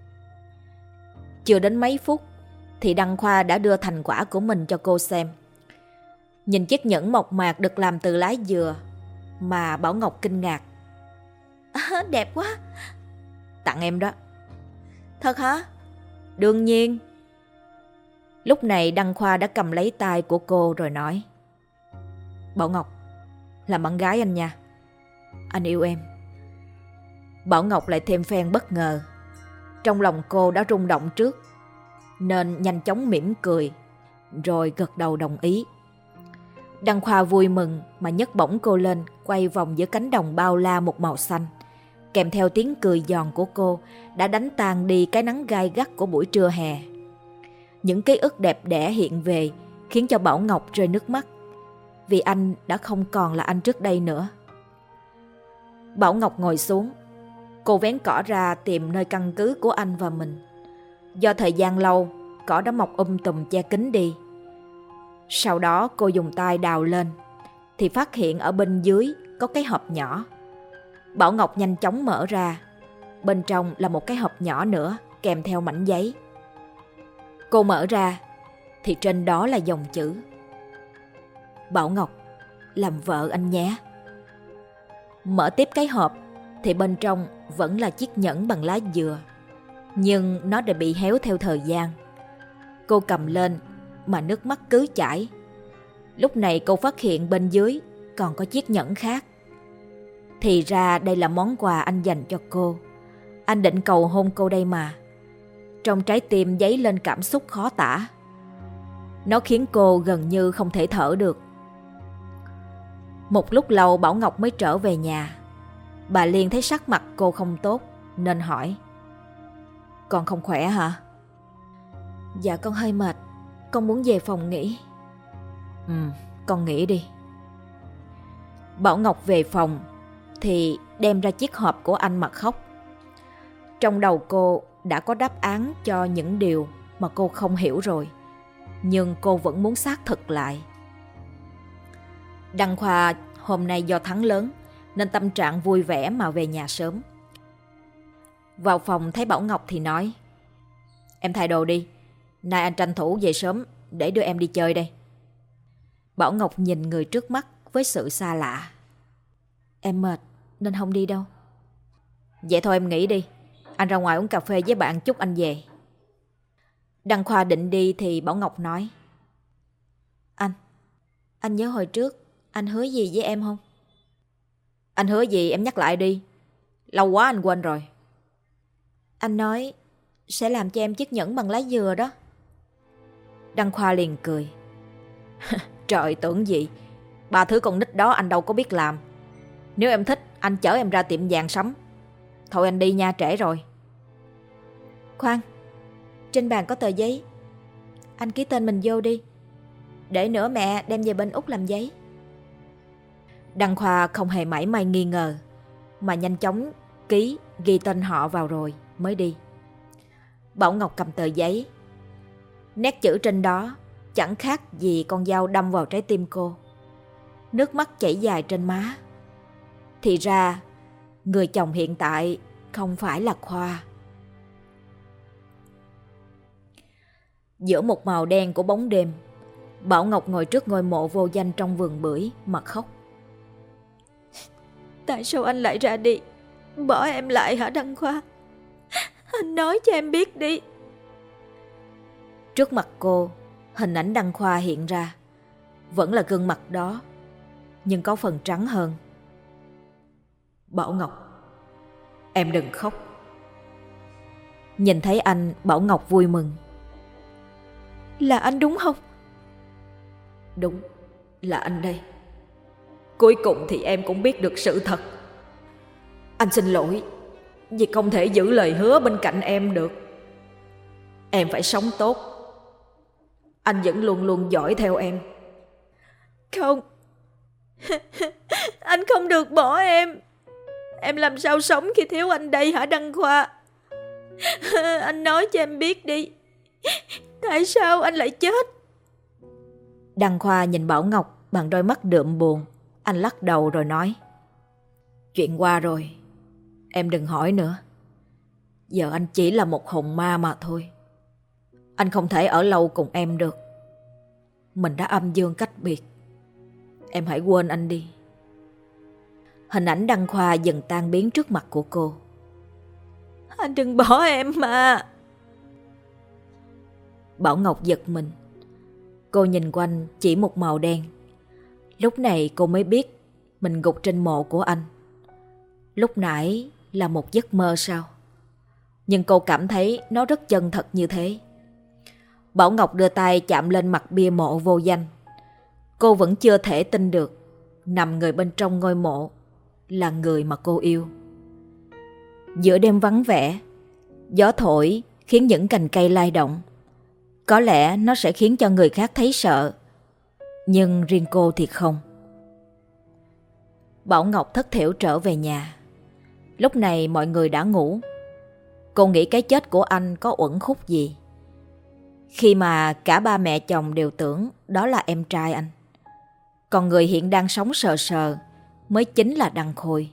Chưa đến mấy phút thì Đăng Khoa đã đưa thành quả của mình cho cô xem. Nhìn chiếc nhẫn mộc mạc được làm từ lá dừa mà Bảo Ngọc kinh ngạc. Đẹp quá. Tặng em đó. Thật hả? Đương nhiên. Lúc này Đăng Khoa đã cầm lấy tay của cô rồi nói: Bảo Ngọc, làm bạn gái anh nha. Anh yêu em. Bảo Ngọc lại thêm phen bất ngờ. Trong lòng cô đã rung động trước nên nhanh chóng mỉm cười rồi gật đầu đồng ý. Đăng Khoa vui mừng mà nhấc bổng cô lên, quay vòng giữa cánh đồng bao la một màu xanh. Kèm theo tiếng cười giòn của cô đã đánh tan đi cái nắng gai gắt của buổi trưa hè. Những ký ức đẹp đẽ hiện về khiến cho Bảo Ngọc rơi nước mắt, vì anh đã không còn là anh trước đây nữa. Bảo Ngọc ngồi xuống. Cô vén cỏ ra tìm nơi căn cứ của anh và mình. Do thời gian lâu, cỏ đã mọc tùm che kín đi. Sau đó cô dùng tay đào lên thì phát hiện ở bên dưới có cái hộp nhỏ. Bảo Ngọc nhanh chóng mở ra. Bên trong là một cái hộp nhỏ nữa kèm theo mảnh giấy. Cô mở ra thì trên đó là dòng chữ: Bảo Ngọc, làm vợ anh nhé. Mở tiếp cái hộp thì bên trong vẫn là chiếc nhẫn bằng lá dừa, nhưng nó đã bị héo theo thời gian. Cô cầm lên mà nước mắt cứ chảy. Lúc này cô phát hiện bên dưới còn có chiếc nhẫn khác. Thì ra đây là món quà anh dành cho cô. Anh định cầu hôn cô đây mà. Trong trái tim dấy lên cảm xúc khó tả. Nó khiến cô gần như không thể thở được. Một lúc lâu Bảo Ngọc mới trở về nhà. Bà Liên thấy sắc mặt cô không tốt nên hỏi: Con không khỏe hả? Dạ con hơi mệt, con muốn về phòng nghỉ. Con nghỉ đi. Bảo Ngọc về phòng thì đem ra chiếc hộp của anh mà khóc. Trong đầu cô đã có đáp án cho những điều mà cô không hiểu rồi, nhưng cô vẫn muốn xác thực lại. Đăng Khoa hôm nay do thắng lớn nên tâm trạng vui vẻ mà về nhà sớm. Vào phòng thấy Bảo Ngọc thì nói: Em thay đồ đi, nay anh tranh thủ về sớm để đưa em đi chơi đây. Bảo Ngọc nhìn người trước mắt với sự xa lạ. Em mệt nên không đi đâu. Vậy thôi em nghỉ đi, anh ra ngoài uống cà phê với bạn chút anh về. Đăng Khoa định đi thì Bảo Ngọc nói: Anh nhớ hồi trước anh hứa gì với em không? Anh hứa gì em nhắc lại đi, lâu quá anh quên rồi. Anh nói sẽ làm cho em chiếc nhẫn bằng lá dừa đó. Đăng Khoa liền cười. Trời, tưởng gì, ba thứ con nít đó anh đâu có biết làm. Nếu em thích anh chở em ra tiệm vàng sắm. Thôi anh đi nha, trễ rồi. Khoan, trên bàn có tờ giấy, anh ký tên mình vô đi, để nữa mẹ đem về bên Úc làm giấy. Đăng Khoa không hề mảy may nghi ngờ, mà nhanh chóng ký ghi tên họ vào rồi mới đi. Bảo Ngọc cầm tờ giấy. Nét chữ trên đó chẳng khác gì con dao đâm vào trái tim cô. Nước mắt chảy dài trên má. Thì ra người chồng hiện tại không phải là Khoa. Giữa một màu đen của bóng đêm, Bảo Ngọc ngồi trước ngôi mộ vô danh trong vườn bưởi mà khóc. Tại sao anh lại ra đi, bỏ em lại hả Đăng Khoa? Anh nói cho em biết đi. Trước mặt cô, hình ảnh Đăng Khoa hiện ra. Vẫn là gương mặt đó, nhưng có phần trắng hơn. Bảo Ngọc, em đừng khóc. Nhìn thấy anh, Bảo Ngọc vui mừng. Là anh đúng không? Đúng, là anh đây. Cuối cùng thì em cũng biết được sự thật. Anh xin lỗi vì không thể giữ lời hứa bên cạnh em được. Em phải sống tốt. Anh vẫn luôn luôn dõi theo em. Không, anh không được bỏ em. Em làm sao sống khi thiếu anh đây hả Đăng Khoa? Anh nói cho em biết đi, tại sao anh lại chết? Đăng Khoa nhìn Bảo Ngọc bằng đôi mắt đượm buồn. Anh lắc đầu rồi nói: Chuyện qua rồi, em đừng hỏi nữa. Giờ anh chỉ là một hồn ma mà thôi. Anh không thể ở lâu cùng em được. Mình đã âm dương cách biệt. Em hãy quên anh đi. Hình ảnh Đăng Khoa dần tan biến trước mặt của cô. Anh đừng bỏ em mà. Bảo Ngọc giật mình. Cô nhìn quanh chỉ một màu đen. Lúc này cô mới biết mình gục trên mộ của anh. Lúc nãy là một giấc mơ sao? Nhưng cô cảm thấy nó rất chân thật như thế. Bảo Ngọc đưa tay chạm lên mặt bia mộ vô danh. Cô vẫn chưa thể tin được nằm người bên trong ngôi mộ là người mà cô yêu. Giữa đêm vắng vẻ, gió thổi khiến những cành cây lay động. Có lẽ nó sẽ khiến cho người khác thấy sợ, nhưng riêng cô thì không. Bảo Ngọc thất thểu trở về nhà. Lúc này mọi người đã ngủ. Cô nghĩ cái chết của anh có uẩn khúc gì, khi mà cả ba mẹ chồng đều tưởng đó là em trai anh. Còn người hiện đang sống sờ sờ mới chính là Đăng Khôi.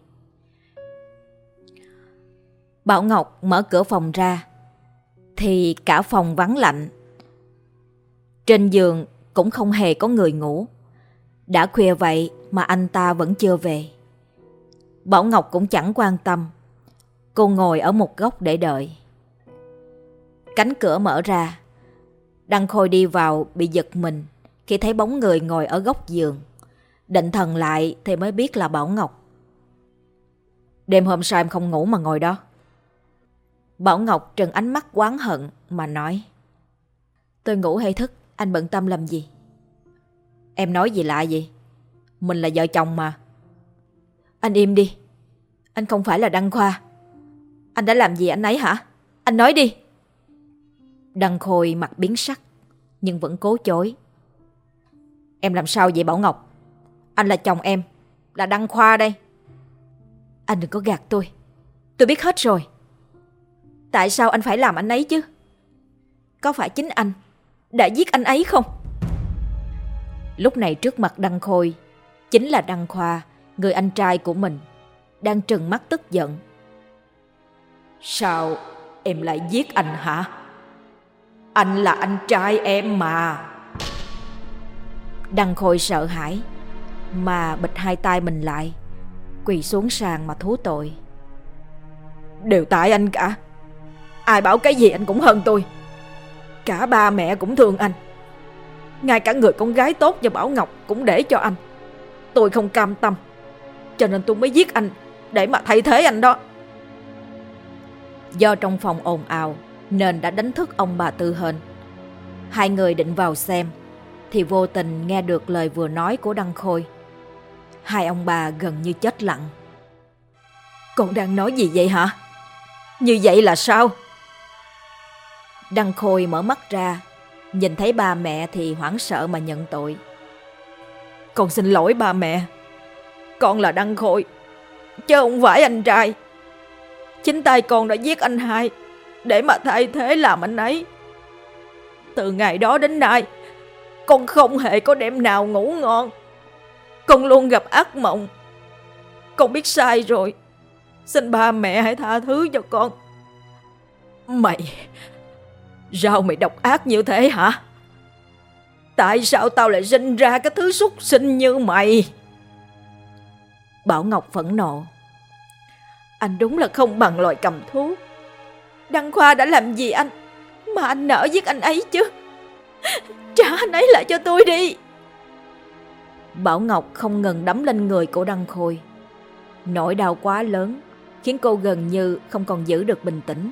Bảo Ngọc mở cửa phòng ra thì cả phòng vắng lạnh. Trên giường cũng không hề có người ngủ. Đã khuya vậy mà anh ta vẫn chưa về. Bảo Ngọc cũng chẳng quan tâm. Cô ngồi ở một góc để đợi. Cánh cửa mở ra. Đăng Khôi đi vào bị giật mình khi thấy bóng người ngồi ở góc giường. Định thần lại thì mới biết là Bảo Ngọc. Đêm hôm sao em không ngủ mà ngồi đó? Bảo Ngọc trừng ánh mắt oán hận mà nói: Tôi ngủ hay thức, anh bận tâm làm gì? Em nói gì lạ vậy? Mình là vợ chồng mà. Anh im đi. Anh không phải là Đăng Khoa. Anh đã làm gì anh ấy hả? Anh nói đi. Đăng Khôi mặt biến sắc nhưng vẫn cố chối. Em làm sao vậy Bảo Ngọc? Anh là chồng em, là Đăng Khoa đây. Anh đừng có gạt tôi. Tôi biết hết rồi. Tại sao anh phải làm anh ấy chứ? Có phải chính anh đã giết anh ấy không? Lúc này trước mặt Đăng Khôi chính là Đăng Khoa, người anh trai của mình, đang trừng mắt tức giận. Sao em lại giết anh hả? Anh là anh trai em mà. Đăng Khôi sợ hãi mà bịt hai tay mình lại, quỳ xuống sàn mà thú tội. Đều tại anh cả. Ai bảo cái gì anh cũng hơn tôi. Cả ba mẹ cũng thương anh. Ngay cả người con gái tốt như Bảo Ngọc cũng để cho anh. Tôi không cam tâm, cho nên tôi mới giết anh để mà thay thế anh đó. Do trong phòng ồn ào nên đã đánh thức ông bà Tư Hên. Hai người định vào xem thì vô tình nghe được lời vừa nói của Đăng Khôi. Hai ông bà gần như chết lặng. Con đang nói gì vậy hả? Như vậy là sao? Đăng Khôi mở mắt ra, nhìn thấy ba mẹ thì hoảng sợ mà nhận tội. Con xin lỗi ba mẹ. Con là Đăng Khôi, chứ không phải anh trai. Chính tay con đã giết anh hai để mà thay thế làm anh ấy. Từ ngày đó đến nay, con không hề có đêm nào ngủ ngon. Con luôn gặp ác mộng. Con biết sai rồi. Xin ba mẹ hãy tha thứ cho con. Mày... Sao mày độc ác như thế hả? Tại sao tao lại sinh ra cái thứ súc sinh như mày? Bảo Ngọc phẫn nộ. Anh đúng là không bằng loài cầm thú. Đăng Khoa đã làm gì anh mà anh nỡ giết anh ấy chứ? Trả anh ấy lại cho tôi đi. Bảo Ngọc không ngừng đấm lên người của Đăng Khôi. Nỗi đau quá lớn khiến cô gần như không còn giữ được bình tĩnh.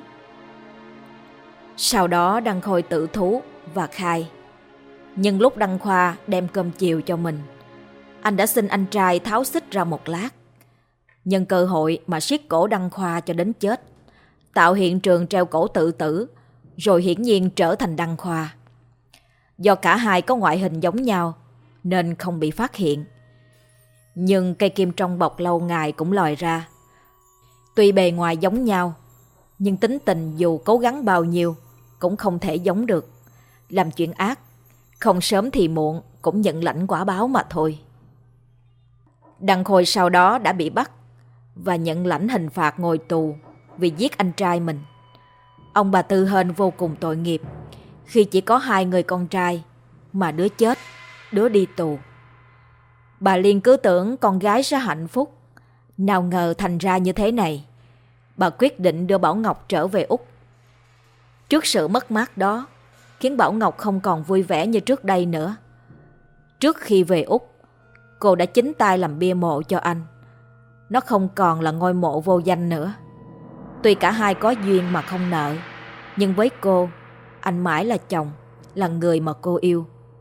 Sau đó Đăng Khôi tự thú và khai. Nhưng lúc Đăng Khoa đem cơm chiều cho mình, anh đã xin anh trai tháo xích ra một lát. Nhân cơ hội mà siết cổ Đăng Khoa cho đến chết, tạo hiện trường treo cổ tự tử, rồi hiển nhiên trở thành Đăng Khoa. Do cả hai có ngoại hình giống nhau nên không bị phát hiện. Nhưng cây kim trong bọc lâu ngày cũng lòi ra. Tuy bề ngoài giống nhau, nhưng tính tình dù cố gắng bao nhiêu cũng không thể giống được. Làm chuyện ác, không sớm thì muộn cũng nhận lãnh quả báo mà thôi. Đăng Khôi sau đó đã bị bắt và nhận lãnh hình phạt ngồi tù vì giết anh trai mình. Ông bà Tư Hên vô cùng tội nghiệp khi chỉ có hai người con trai mà đứa chết, đứa đi tù. Bà Liên cứ tưởng con gái sẽ hạnh phúc, nào ngờ thành ra như thế này. Bà quyết định đưa Bảo Ngọc trở về Úc. Trước sự mất mát đó khiến Bảo Ngọc không còn vui vẻ như trước đây nữa. Trước khi về Úc, cô đã chính tay làm bia mộ cho anh. Nó không còn là ngôi mộ vô danh nữa. Tuy cả hai có duyên mà không nợ, nhưng với cô, anh mãi là chồng, là người mà cô yêu.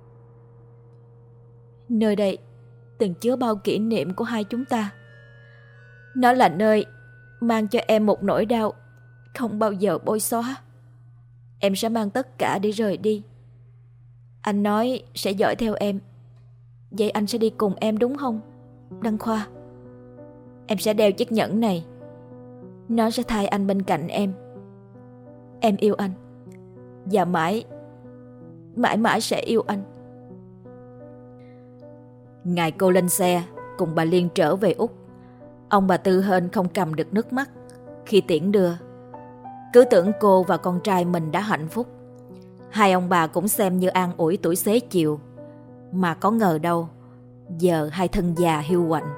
Nơi đây từng chứa bao kỷ niệm của hai chúng ta. Nó là nơi mang cho em một nỗi đau không bao giờ bôi xóa. Em sẽ mang tất cả để rời đi. Anh nói sẽ dõi theo em. Vậy anh sẽ đi cùng em đúng không, Đăng Khoa? Em sẽ đeo chiếc nhẫn này. Nó sẽ thay anh bên cạnh em. Em yêu anh, và mãi mãi sẽ yêu anh. Ngày cô lên xe cùng bà Liên trở về Úc, ông bà Tư Hên không cầm được nước mắt khi tiễn đưa. Cứ tưởng cô và con trai mình đã hạnh phúc. Hai ông bà cũng xem như an ủi tuổi xế chiều. Mà có ngờ đâu, giờ hai thân già hiu quạnh.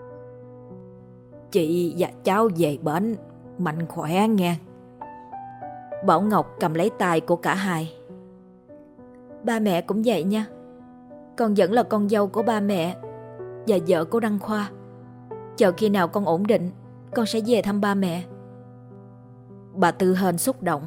Chị và cháu về bển mạnh khỏe nghe. Bảo Ngọc cầm lấy tay của cả hai. Ba mẹ cũng vậy nha. Con vẫn là con dâu của ba mẹ và vợ của Đăng Khoa. Chờ khi nào con ổn định, con sẽ về thăm ba mẹ. Bà Tư Hên xúc động.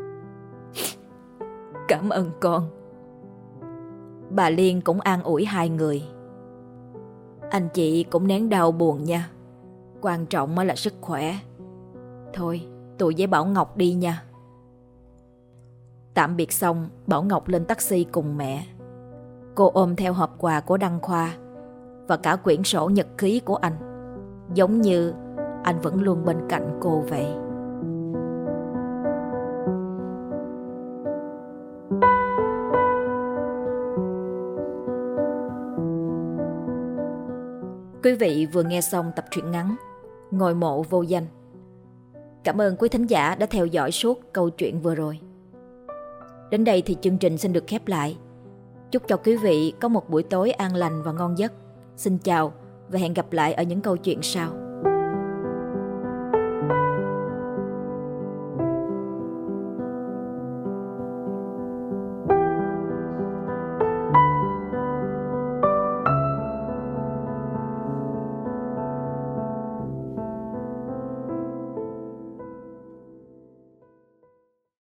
Cảm ơn con. Bà Liên cũng an ủi hai người. Anh chị cũng nén đau buồn nha. Quan trọng là sức khỏe. Thôi, tôi với Bảo Ngọc đi nha. Tạm biệt xong, Bảo Ngọc lên taxi cùng mẹ. Cô ôm theo hộp quà của Đăng Khoa và cả quyển sổ nhật ký của anh, giống như anh vẫn luôn bên cạnh cô vậy. Quý vị vừa nghe xong tập truyện ngắn Ngôi mộ vô danh. Cảm ơn quý thính giả đã theo dõi suốt câu chuyện vừa rồi. Đến đây thì chương trình xin được khép lại. Chúc cho quý vị có một buổi tối an lành và ngon giấc. Xin chào và hẹn gặp lại ở những câu chuyện sau.